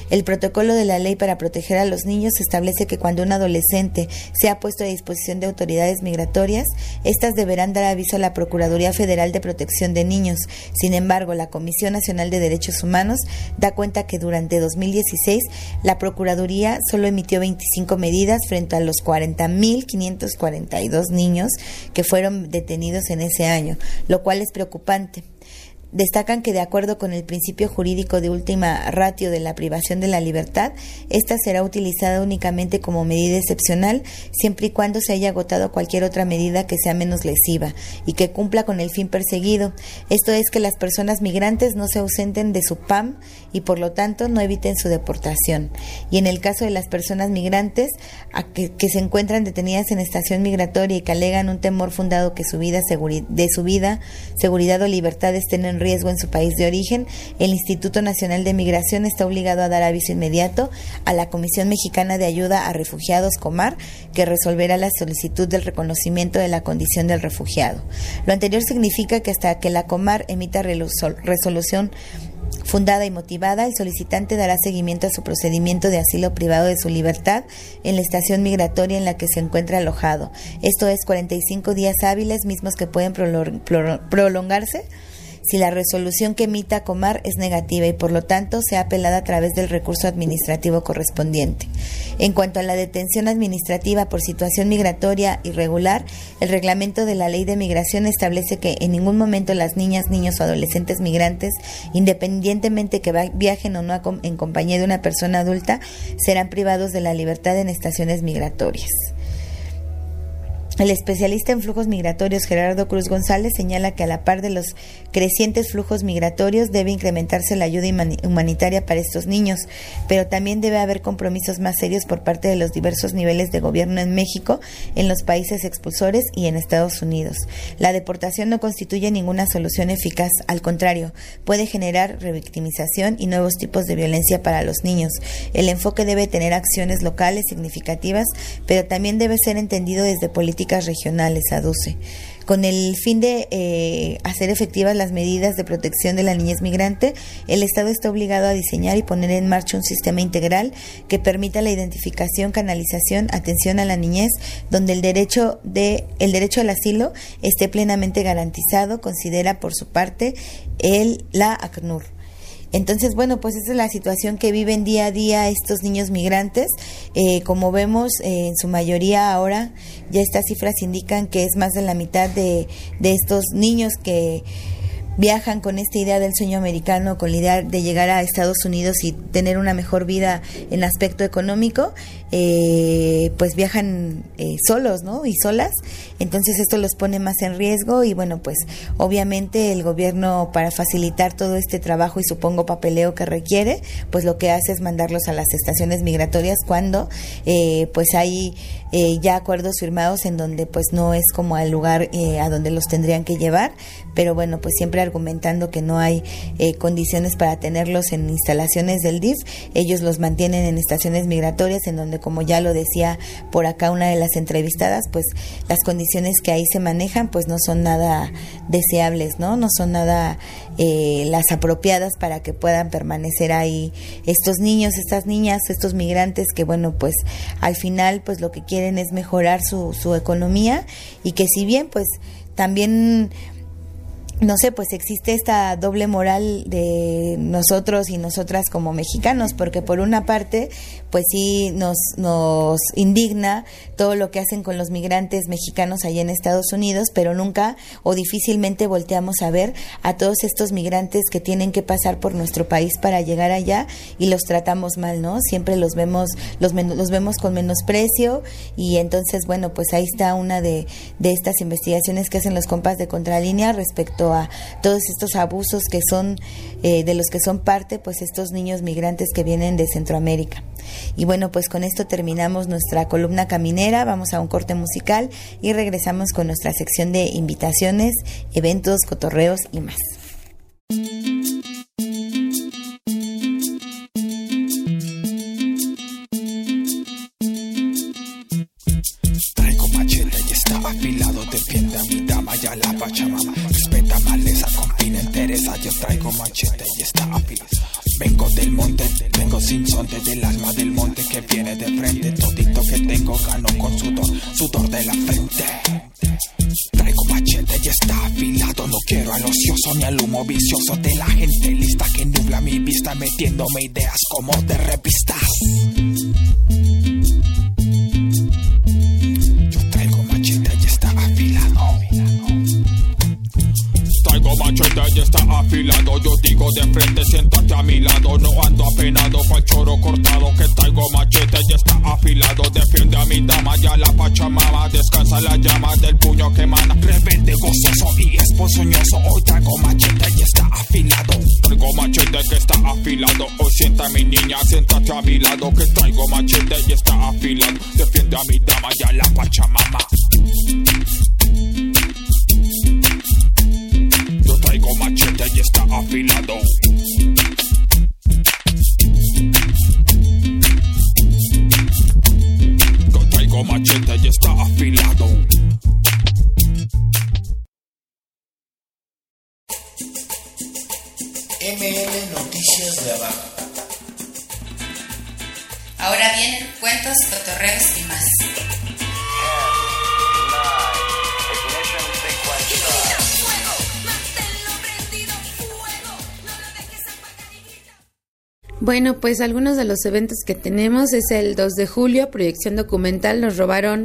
El protocolo de la ley para proteger a los niños establece que cuando un adolescente sea puesto a disposición de autoridades migratorias, estas deberán dar aviso a la Procuraduría Federal de Protección de Niños. Sin embargo, la Comisión Nacional de Derechos Humanos da cuenta que durante 2016 la Procuraduría solo emitió 25 medidas frente a los 40.542 niños que fueron detenidos en ese año, lo cual es preocupante. Destacan que de acuerdo con el principio jurídico de última ratio de la privación de la libertad, esta será utilizada únicamente como medida excepcional siempre y cuando se haya agotado cualquier otra medida que sea menos lesiva y que cumpla con el fin perseguido. Esto es que las personas migrantes no se ausenten de su PAM y por lo tanto no eviten su deportación. Y en el caso de las personas migrantes que se encuentran detenidas en estación migratoria y que alegan un temor fundado que su vida, seguridad o libertad estén en riesgo en su país de origen, el Instituto Nacional de Migración está obligado a dar aviso inmediato a la Comisión Mexicana de Ayuda a Refugiados, COMAR, que resolverá la solicitud del reconocimiento de la condición del refugiado. Lo anterior significa que hasta que la COMAR emita resolución fundada y motivada, el solicitante dará seguimiento a su procedimiento de asilo privado de su libertad en la estación migratoria en la que se encuentra alojado. Esto es 45 días hábiles, mismos que pueden prolongarse si la resolución que emita COMAR es negativa y por lo tanto sea apelada a través del recurso administrativo correspondiente. En cuanto a la detención administrativa por situación migratoria irregular, el reglamento de la Ley de Migración establece que en ningún momento las niñas, niños o adolescentes migrantes, independientemente que viajen o no en compañía de una persona adulta, serán privados de la libertad en estaciones migratorias. El especialista en flujos migratorios Gerardo Cruz González señala que a la par de los crecientes flujos migratorios debe incrementarse la ayuda humanitaria para estos niños, pero también debe haber compromisos más serios por parte de los diversos niveles de gobierno en México, en los países expulsores y en Estados Unidos. La deportación no constituye ninguna solución eficaz, al contrario, puede generar revictimización y nuevos tipos de violencia para los niños. El enfoque debe tener acciones locales significativas, pero también debe ser entendido desde políticas regionales, aduce. Con el fin de hacer efectivas las medidas de protección de la niñez migrante, el Estado está obligado a diseñar y poner en marcha un sistema integral que permita la identificación, canalización, atención a la niñez, donde el derecho al asilo esté plenamente garantizado, considera por su parte la ACNUR. Entonces, bueno, pues esa es la situación que viven día a día estos niños migrantes. Como vemos, en su mayoría ahora ya estas cifras indican que es más de la mitad de estos niños que viajan con esta idea del sueño americano, con la idea de llegar a Estados Unidos y tener una mejor vida en aspecto económico, pues viajan solos, ¿no? Y solas. Entonces esto los pone más en riesgo y bueno, pues obviamente el gobierno, para facilitar todo este trabajo y supongo papeleo que requiere, pues lo que hace es mandarlos a las estaciones migratorias cuando pues hay ya acuerdos firmados en donde pues no es como al lugar a donde los tendrían que llevar, pero bueno, pues siempre argumentando que no hay condiciones para tenerlos en instalaciones del DIF. Ellos los mantienen en estaciones migratorias en donde, como ya lo decía por acá una de las entrevistadas, pues las condiciones que ahí se manejan pues no son nada deseables, no son nada las apropiadas para que puedan permanecer ahí estos niños, estas niñas, estos migrantes que bueno, pues al final pues lo que quieren es mejorar su economía y que si bien pues también no sé, pues existe esta doble moral de nosotros y nosotras como mexicanos, porque por una parte, pues sí nos indigna todo lo que hacen con los migrantes mexicanos allá en Estados Unidos, pero nunca o difícilmente volteamos a ver a todos estos migrantes que tienen que pasar por nuestro país para llegar allá y los tratamos mal, ¿no? Siempre los vemos con menosprecio y entonces, bueno, pues ahí está una de estas investigaciones que hacen los compas de Contralínea respecto a todos estos abusos que son de los que son parte pues estos niños migrantes que vienen de Centroamérica. Y bueno, pues con esto terminamos nuestra columna caminera, vamos a un corte musical y regresamos con nuestra sección de invitaciones, eventos, cotorreos y más. Traigo machete y está afilado, defiende a mi dama y a la pachamama. Respeta maleza, compina interesa, yo traigo machete y está afilado. Vengo del monte, vengo sin son, del alma del monte que viene de frente. Todito que tengo gano con sudor de la frente. Traigo machete y está afilado. No quiero al ocioso ni al humo vicioso de la gente lista que nubla mi vista, metiéndome ideas como de revistas. Yo traigo machete y está afilado. Traigo machete y está afilado. Yo digo de frente, siéntate a mi lado. No ando apenado con choro cortado. Que traigo machete y está afilado. Defiende a mi dama y a la pachamama. Descansa la llama del puño que emana. Rebelde, gozoso y esponzoñoso. Hoy traigo machete y está afilado. Traigo machete que está afilado. Hoy sienta mi niña, siéntate a mi lado. Que traigo machete y está afilado. Defiende a mi dama y a la pachamama. Yo traigo machete y está afilado. Yo traigo machete y está afilado. ML Noticias de Abajo. Ahora vienen cuentos, cotorreos y más. Bueno, pues algunos de los eventos que tenemos es el 2 de julio, proyección documental. Nos robaron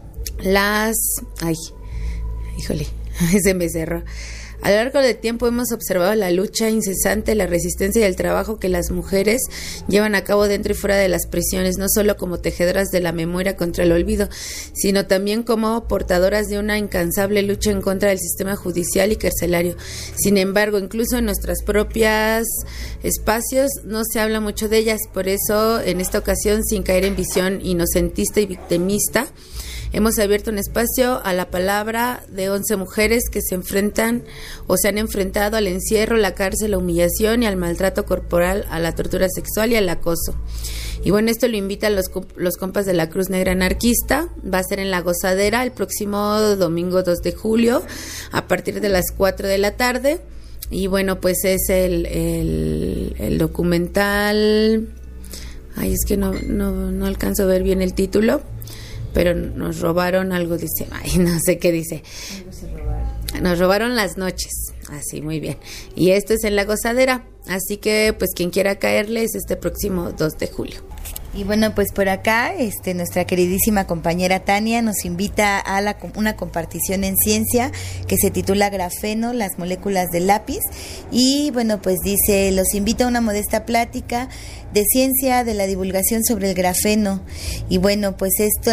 se me cerró. A lo largo del tiempo hemos observado la lucha incesante, la resistencia y el trabajo que las mujeres llevan a cabo dentro y fuera de las prisiones, no solo como tejedoras de la memoria contra el olvido, sino también como portadoras de una incansable lucha en contra del sistema judicial y carcelario. Sin embargo, incluso en nuestros propios espacios no se habla mucho de ellas. Por eso, en esta ocasión, sin caer en visión inocentista y victimista, hemos abierto un espacio a la palabra de 11 mujeres que se enfrentan o se han enfrentado al encierro, la cárcel, la humillación y al maltrato corporal, a la tortura sexual y al acoso. Y bueno, esto lo invitan los compas de la Cruz Negra Anarquista. Va a ser en La Gozadera el próximo domingo 2 de julio a partir de las 4 de la tarde. Y bueno, pues es el documental. Ay, es que no alcanzo a ver bien el título, pero nos robaron algo, dice, no sé qué dice. Nos robaron las noches, así, muy bien. Y esto es en La Gozadera, así que pues quien quiera caerle es este próximo 2 de julio. Y bueno, pues por acá nuestra queridísima compañera Tania nos invita a una compartición en ciencia que se titula Grafeno, las moléculas del lápiz. Y bueno, pues dice, los invito a una modesta plática de ciencia de la divulgación sobre el grafeno. Y bueno, pues esto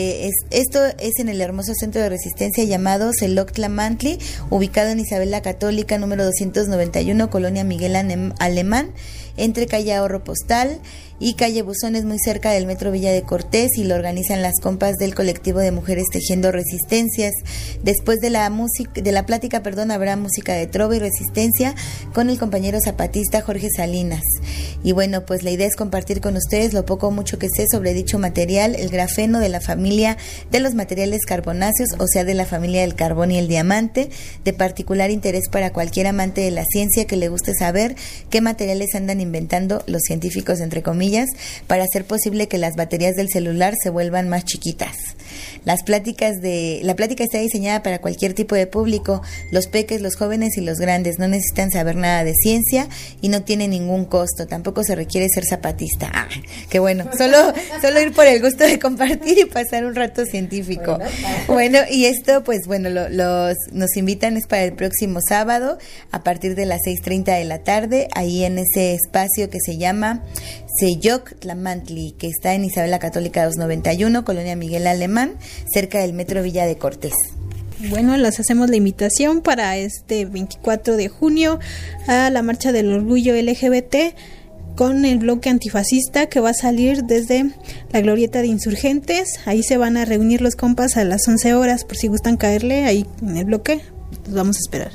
es en el hermoso centro de resistencia llamado Celoctla-Mantli, ubicado en Isabel la Católica, número 291, Colonia Miguel Alemán, entre calle Ahorro Postal y calle Buzones, muy cerca del Metro Villa de Cortés, y lo organizan las compas del colectivo de mujeres Tejiendo Resistencias. Después de la plática, habrá música de trova y resistencia con el compañero zapatista Jorge Salinas. Y bueno, pues la idea es compartir con ustedes lo poco o mucho que sé sobre dicho material, el grafeno, de la familia de los materiales carbonáceos, o sea, de la familia del carbón y el diamante, de particular interés para cualquier amante de la ciencia que le guste saber qué materiales andan inventando los científicos, entre comillas, para hacer posible que las baterías del celular se vuelvan más chiquitas. La plática está diseñada para cualquier tipo de público, los peques, los jóvenes y los grandes. No necesitan saber nada de ciencia y no tiene ningún costo. Tampoco se requiere ser zapatista. Qué bueno. Solo ir por el gusto de compartir y pasar un rato científico. Bueno, y esto, pues bueno, nos invitan, es para el próximo sábado a partir de las 6:30 de la tarde, ahí en ese espacio que se llama Celoctla-Mantli, que está en Isabel la Católica 291, Colonia Miguel Alemán, cerca del Metro Villa de Cortés. Bueno, les hacemos la invitación para este 24 de junio a la Marcha del Orgullo LGBT con el bloque antifascista que va a salir desde la Glorieta de Insurgentes. Ahí se van a reunir los compas a las 11 horas, por si gustan caerle ahí en el bloque. Los vamos a esperar.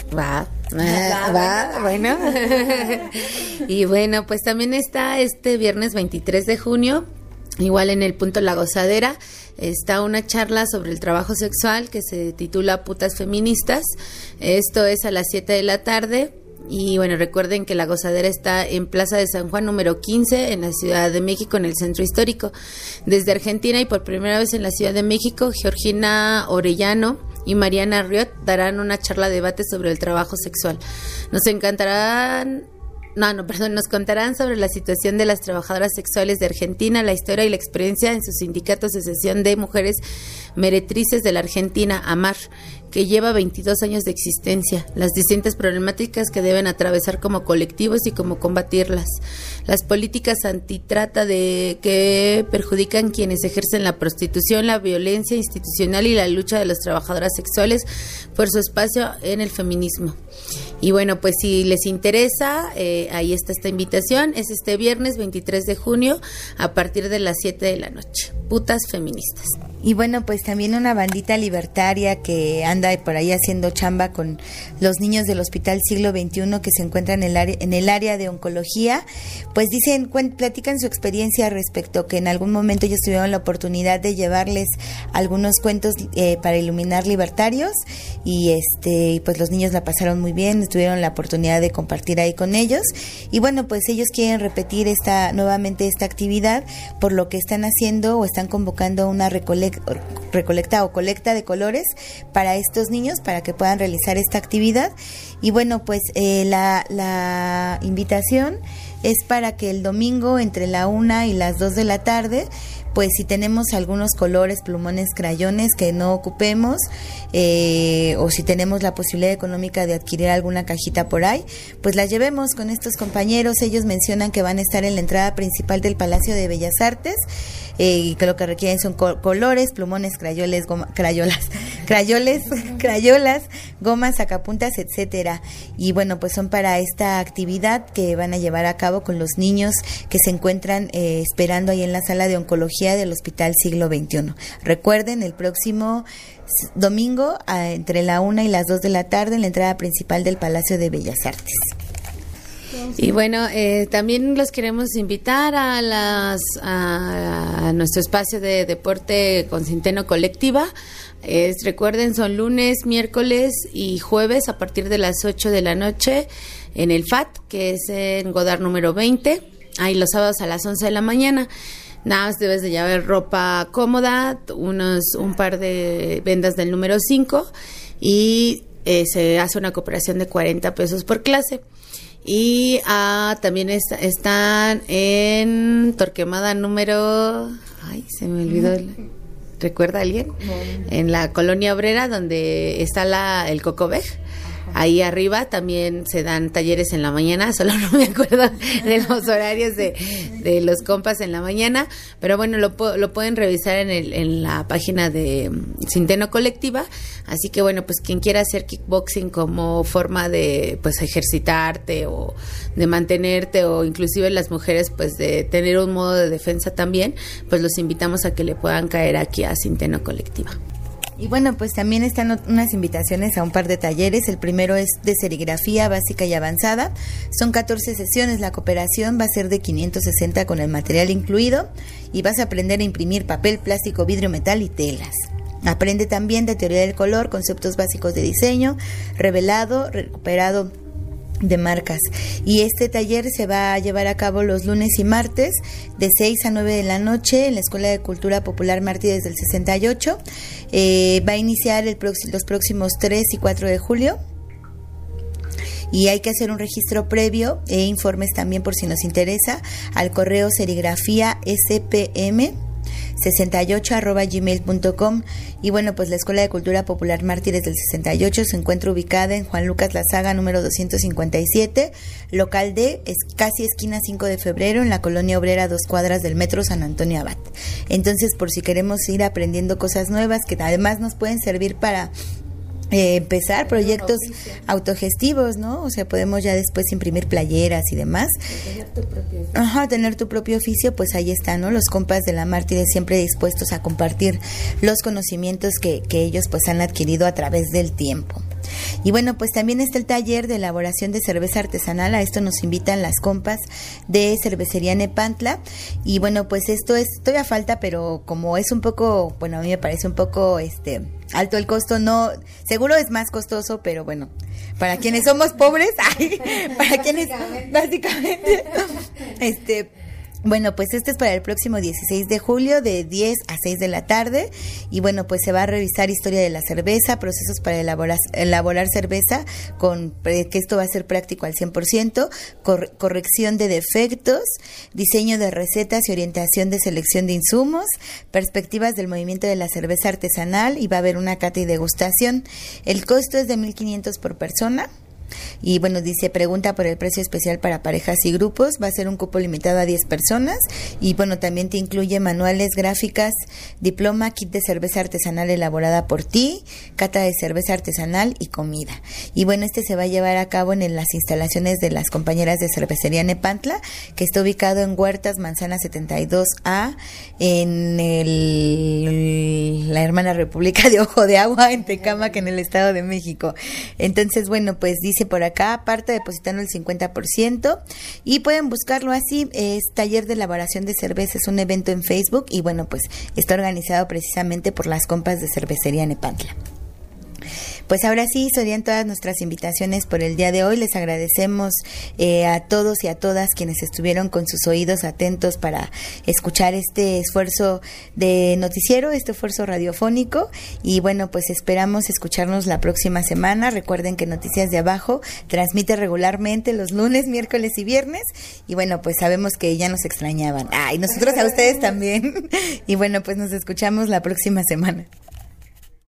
Bueno. Y bueno, pues también está este viernes 23 de junio, igual en el punto La Gozadera, está una charla sobre el trabajo sexual que se titula Putas Feministas. Esto es a las 7 de la tarde. Y bueno, recuerden que la gozadera está en Plaza de San Juan número 15 en la Ciudad de México, en el Centro Histórico. Desde Argentina y por primera vez en la Ciudad de México, Georgina Orellano y Mariana Riot darán una charla de debate sobre el trabajo sexual. Nos contarán sobre la situación de las trabajadoras sexuales de Argentina, la historia y la experiencia en su sindicato Asociación de Mujeres Meretrices de la Argentina, AMAR, que lleva 22 años de existencia, las distintas problemáticas que deben atravesar como colectivos y cómo combatirlas, las políticas antitrata que perjudican quienes ejercen la prostitución, la violencia institucional y la lucha de las trabajadoras sexuales por su espacio en el feminismo. Y bueno, pues si les interesa, ahí está esta invitación, es este viernes 23 de junio a partir de las 7 de la noche, Putas Feministas. Y bueno, pues también una bandita libertaria que anda por ahí haciendo chamba con los niños del Hospital Siglo XXI que se encuentran en el área de oncología, pues platican su experiencia respecto que en algún momento ellos tuvieron la oportunidad de llevarles algunos cuentos para iluminar libertarios y pues los niños la pasaron muy bien, tuvieron la oportunidad de compartir ahí con ellos y bueno, pues ellos quieren repetir nuevamente esta actividad, por lo que están haciendo o están convocando una colecta de colores para estos niños para que puedan realizar esta actividad y bueno, pues la invitación es para que el domingo entre la 1 y las 2 de la tarde, pues si tenemos algunos colores, plumones, crayones que no ocupemos o si tenemos la posibilidad económica de adquirir alguna cajita por ahí, pues las llevemos con estos compañeros. Ellos mencionan que van a estar en la entrada principal del Palacio de Bellas Artes y que lo que requieren son colores, plumones, crayolas, gomas, sacapuntas, etcétera. Y bueno, pues son para esta actividad que van a llevar a cabo con los niños que se encuentran esperando ahí en la sala de oncología del Hospital Siglo XXI. Recuerden, el próximo domingo entre la 1 y las 2 de la tarde en la entrada principal del Palacio de Bellas Artes. Y bueno, también los queremos invitar a nuestro espacio de deporte con Centeno Colectiva. Recuerden, son lunes, miércoles y jueves a partir de las 8 de la noche en el FAT, que es en Godard número 20, ahí los sábados a las 11 de la mañana. Nada más debes de llevar ropa cómoda, un par de vendas del número 5 y se hace una cooperación de 40 pesos por clase. Y también están en Torquemada número... Ay, se me olvidó. ¿Recuerda alguien? No. En la Colonia Obrera, donde está el Cocobej. Ahí arriba también se dan talleres en la mañana, solo no me acuerdo de los horarios de los compas en la mañana, pero bueno, lo pueden revisar en la página de Centeno Colectiva, así que bueno, pues quien quiera hacer kickboxing como forma de pues ejercitarte o de mantenerte o inclusive las mujeres pues de tener un modo de defensa también, pues los invitamos a que le puedan caer aquí a Centeno Colectiva. Y bueno, pues también están unas invitaciones a un par de talleres. El primero es de serigrafía básica y avanzada. Son 14 sesiones. La cooperación va a ser de 560 con el material incluido. Y vas a aprender a imprimir papel, plástico, vidrio, metal y telas. Aprende también de teoría del color, conceptos básicos de diseño, revelado, recuperado de marcas. Y este taller se va a llevar a cabo los lunes y martes de 6 a 9 de la noche en la Escuela de Cultura Popular Mártires del 68. Va a iniciar los próximos 3 y 4 de julio. Y hay que hacer un registro previo e informes también por si nos interesa al correo serigrafía.spm68@gmail.com. Y bueno, pues la Escuela de Cultura Popular Mártires del 68 se encuentra ubicada en Juan Lucas Lasaga número 257, local D, es casi esquina 5 de febrero, en la Colonia Obrera, 2 cuadras del Metro San Antonio Abad. Entonces, por si queremos ir aprendiendo cosas nuevas que además nos pueden servir para empezar proyectos autogestivos, ¿no? O sea, podemos ya después imprimir playeras y demás. Tener tu propio oficio, pues ahí está, ¿no? Los compas de la Mártires siempre dispuestos a compartir los conocimientos que ellos pues han adquirido a través del tiempo. Y bueno, pues también está el taller de elaboración de cerveza artesanal. A esto nos invitan las compas de Cervecería Nepantla. Y bueno, pues esto es, todavía falta, pero como es un poco, bueno, a mí me parece un poco alto el costo, no, seguro es más costoso, pero bueno, para quienes somos pobres, para quienes, básicamente, bueno, pues este es para el próximo 16 de julio de 10 a 6 de la tarde y bueno, pues se va a revisar historia de la cerveza, procesos para elaborar cerveza, que esto va a ser práctico al 100%, corrección de defectos, diseño de recetas y orientación de selección de insumos, perspectivas del movimiento de la cerveza artesanal y va a haber una cata y degustación. El costo es de 1,500 por persona. Y bueno, dice, pregunta por el precio especial para parejas y grupos, va a ser un cupo limitado a 10 personas y bueno, también te incluye manuales, gráficas, diploma, kit de cerveza artesanal elaborada por ti, cata de cerveza artesanal y comida. Y bueno, se va a llevar a cabo en las instalaciones de las compañeras de Cervecería Nepantla, que está ubicado en Huertas, Manzana 72A, en la hermana República de Ojo de Agua, en Tecámac, en el Estado de México. Entonces, bueno, pues dice por acá, aparte depositando el 50% y pueden buscarlo así, es Taller de Elaboración de Cerveza, es un evento en Facebook y bueno, pues está organizado precisamente por las compas de Cervecería Nepantla. Pues ahora sí, serían todas nuestras invitaciones por el día de hoy. Les agradecemos a todos y a todas quienes estuvieron con sus oídos atentos para escuchar este esfuerzo de noticiero, este esfuerzo radiofónico. Y bueno, pues esperamos escucharnos la próxima semana. Recuerden que Noticias de Abajo transmite regularmente los lunes, miércoles y viernes. Y bueno, pues sabemos que ya nos extrañaban. Y nosotros a ustedes también. Y bueno, pues nos escuchamos la próxima semana.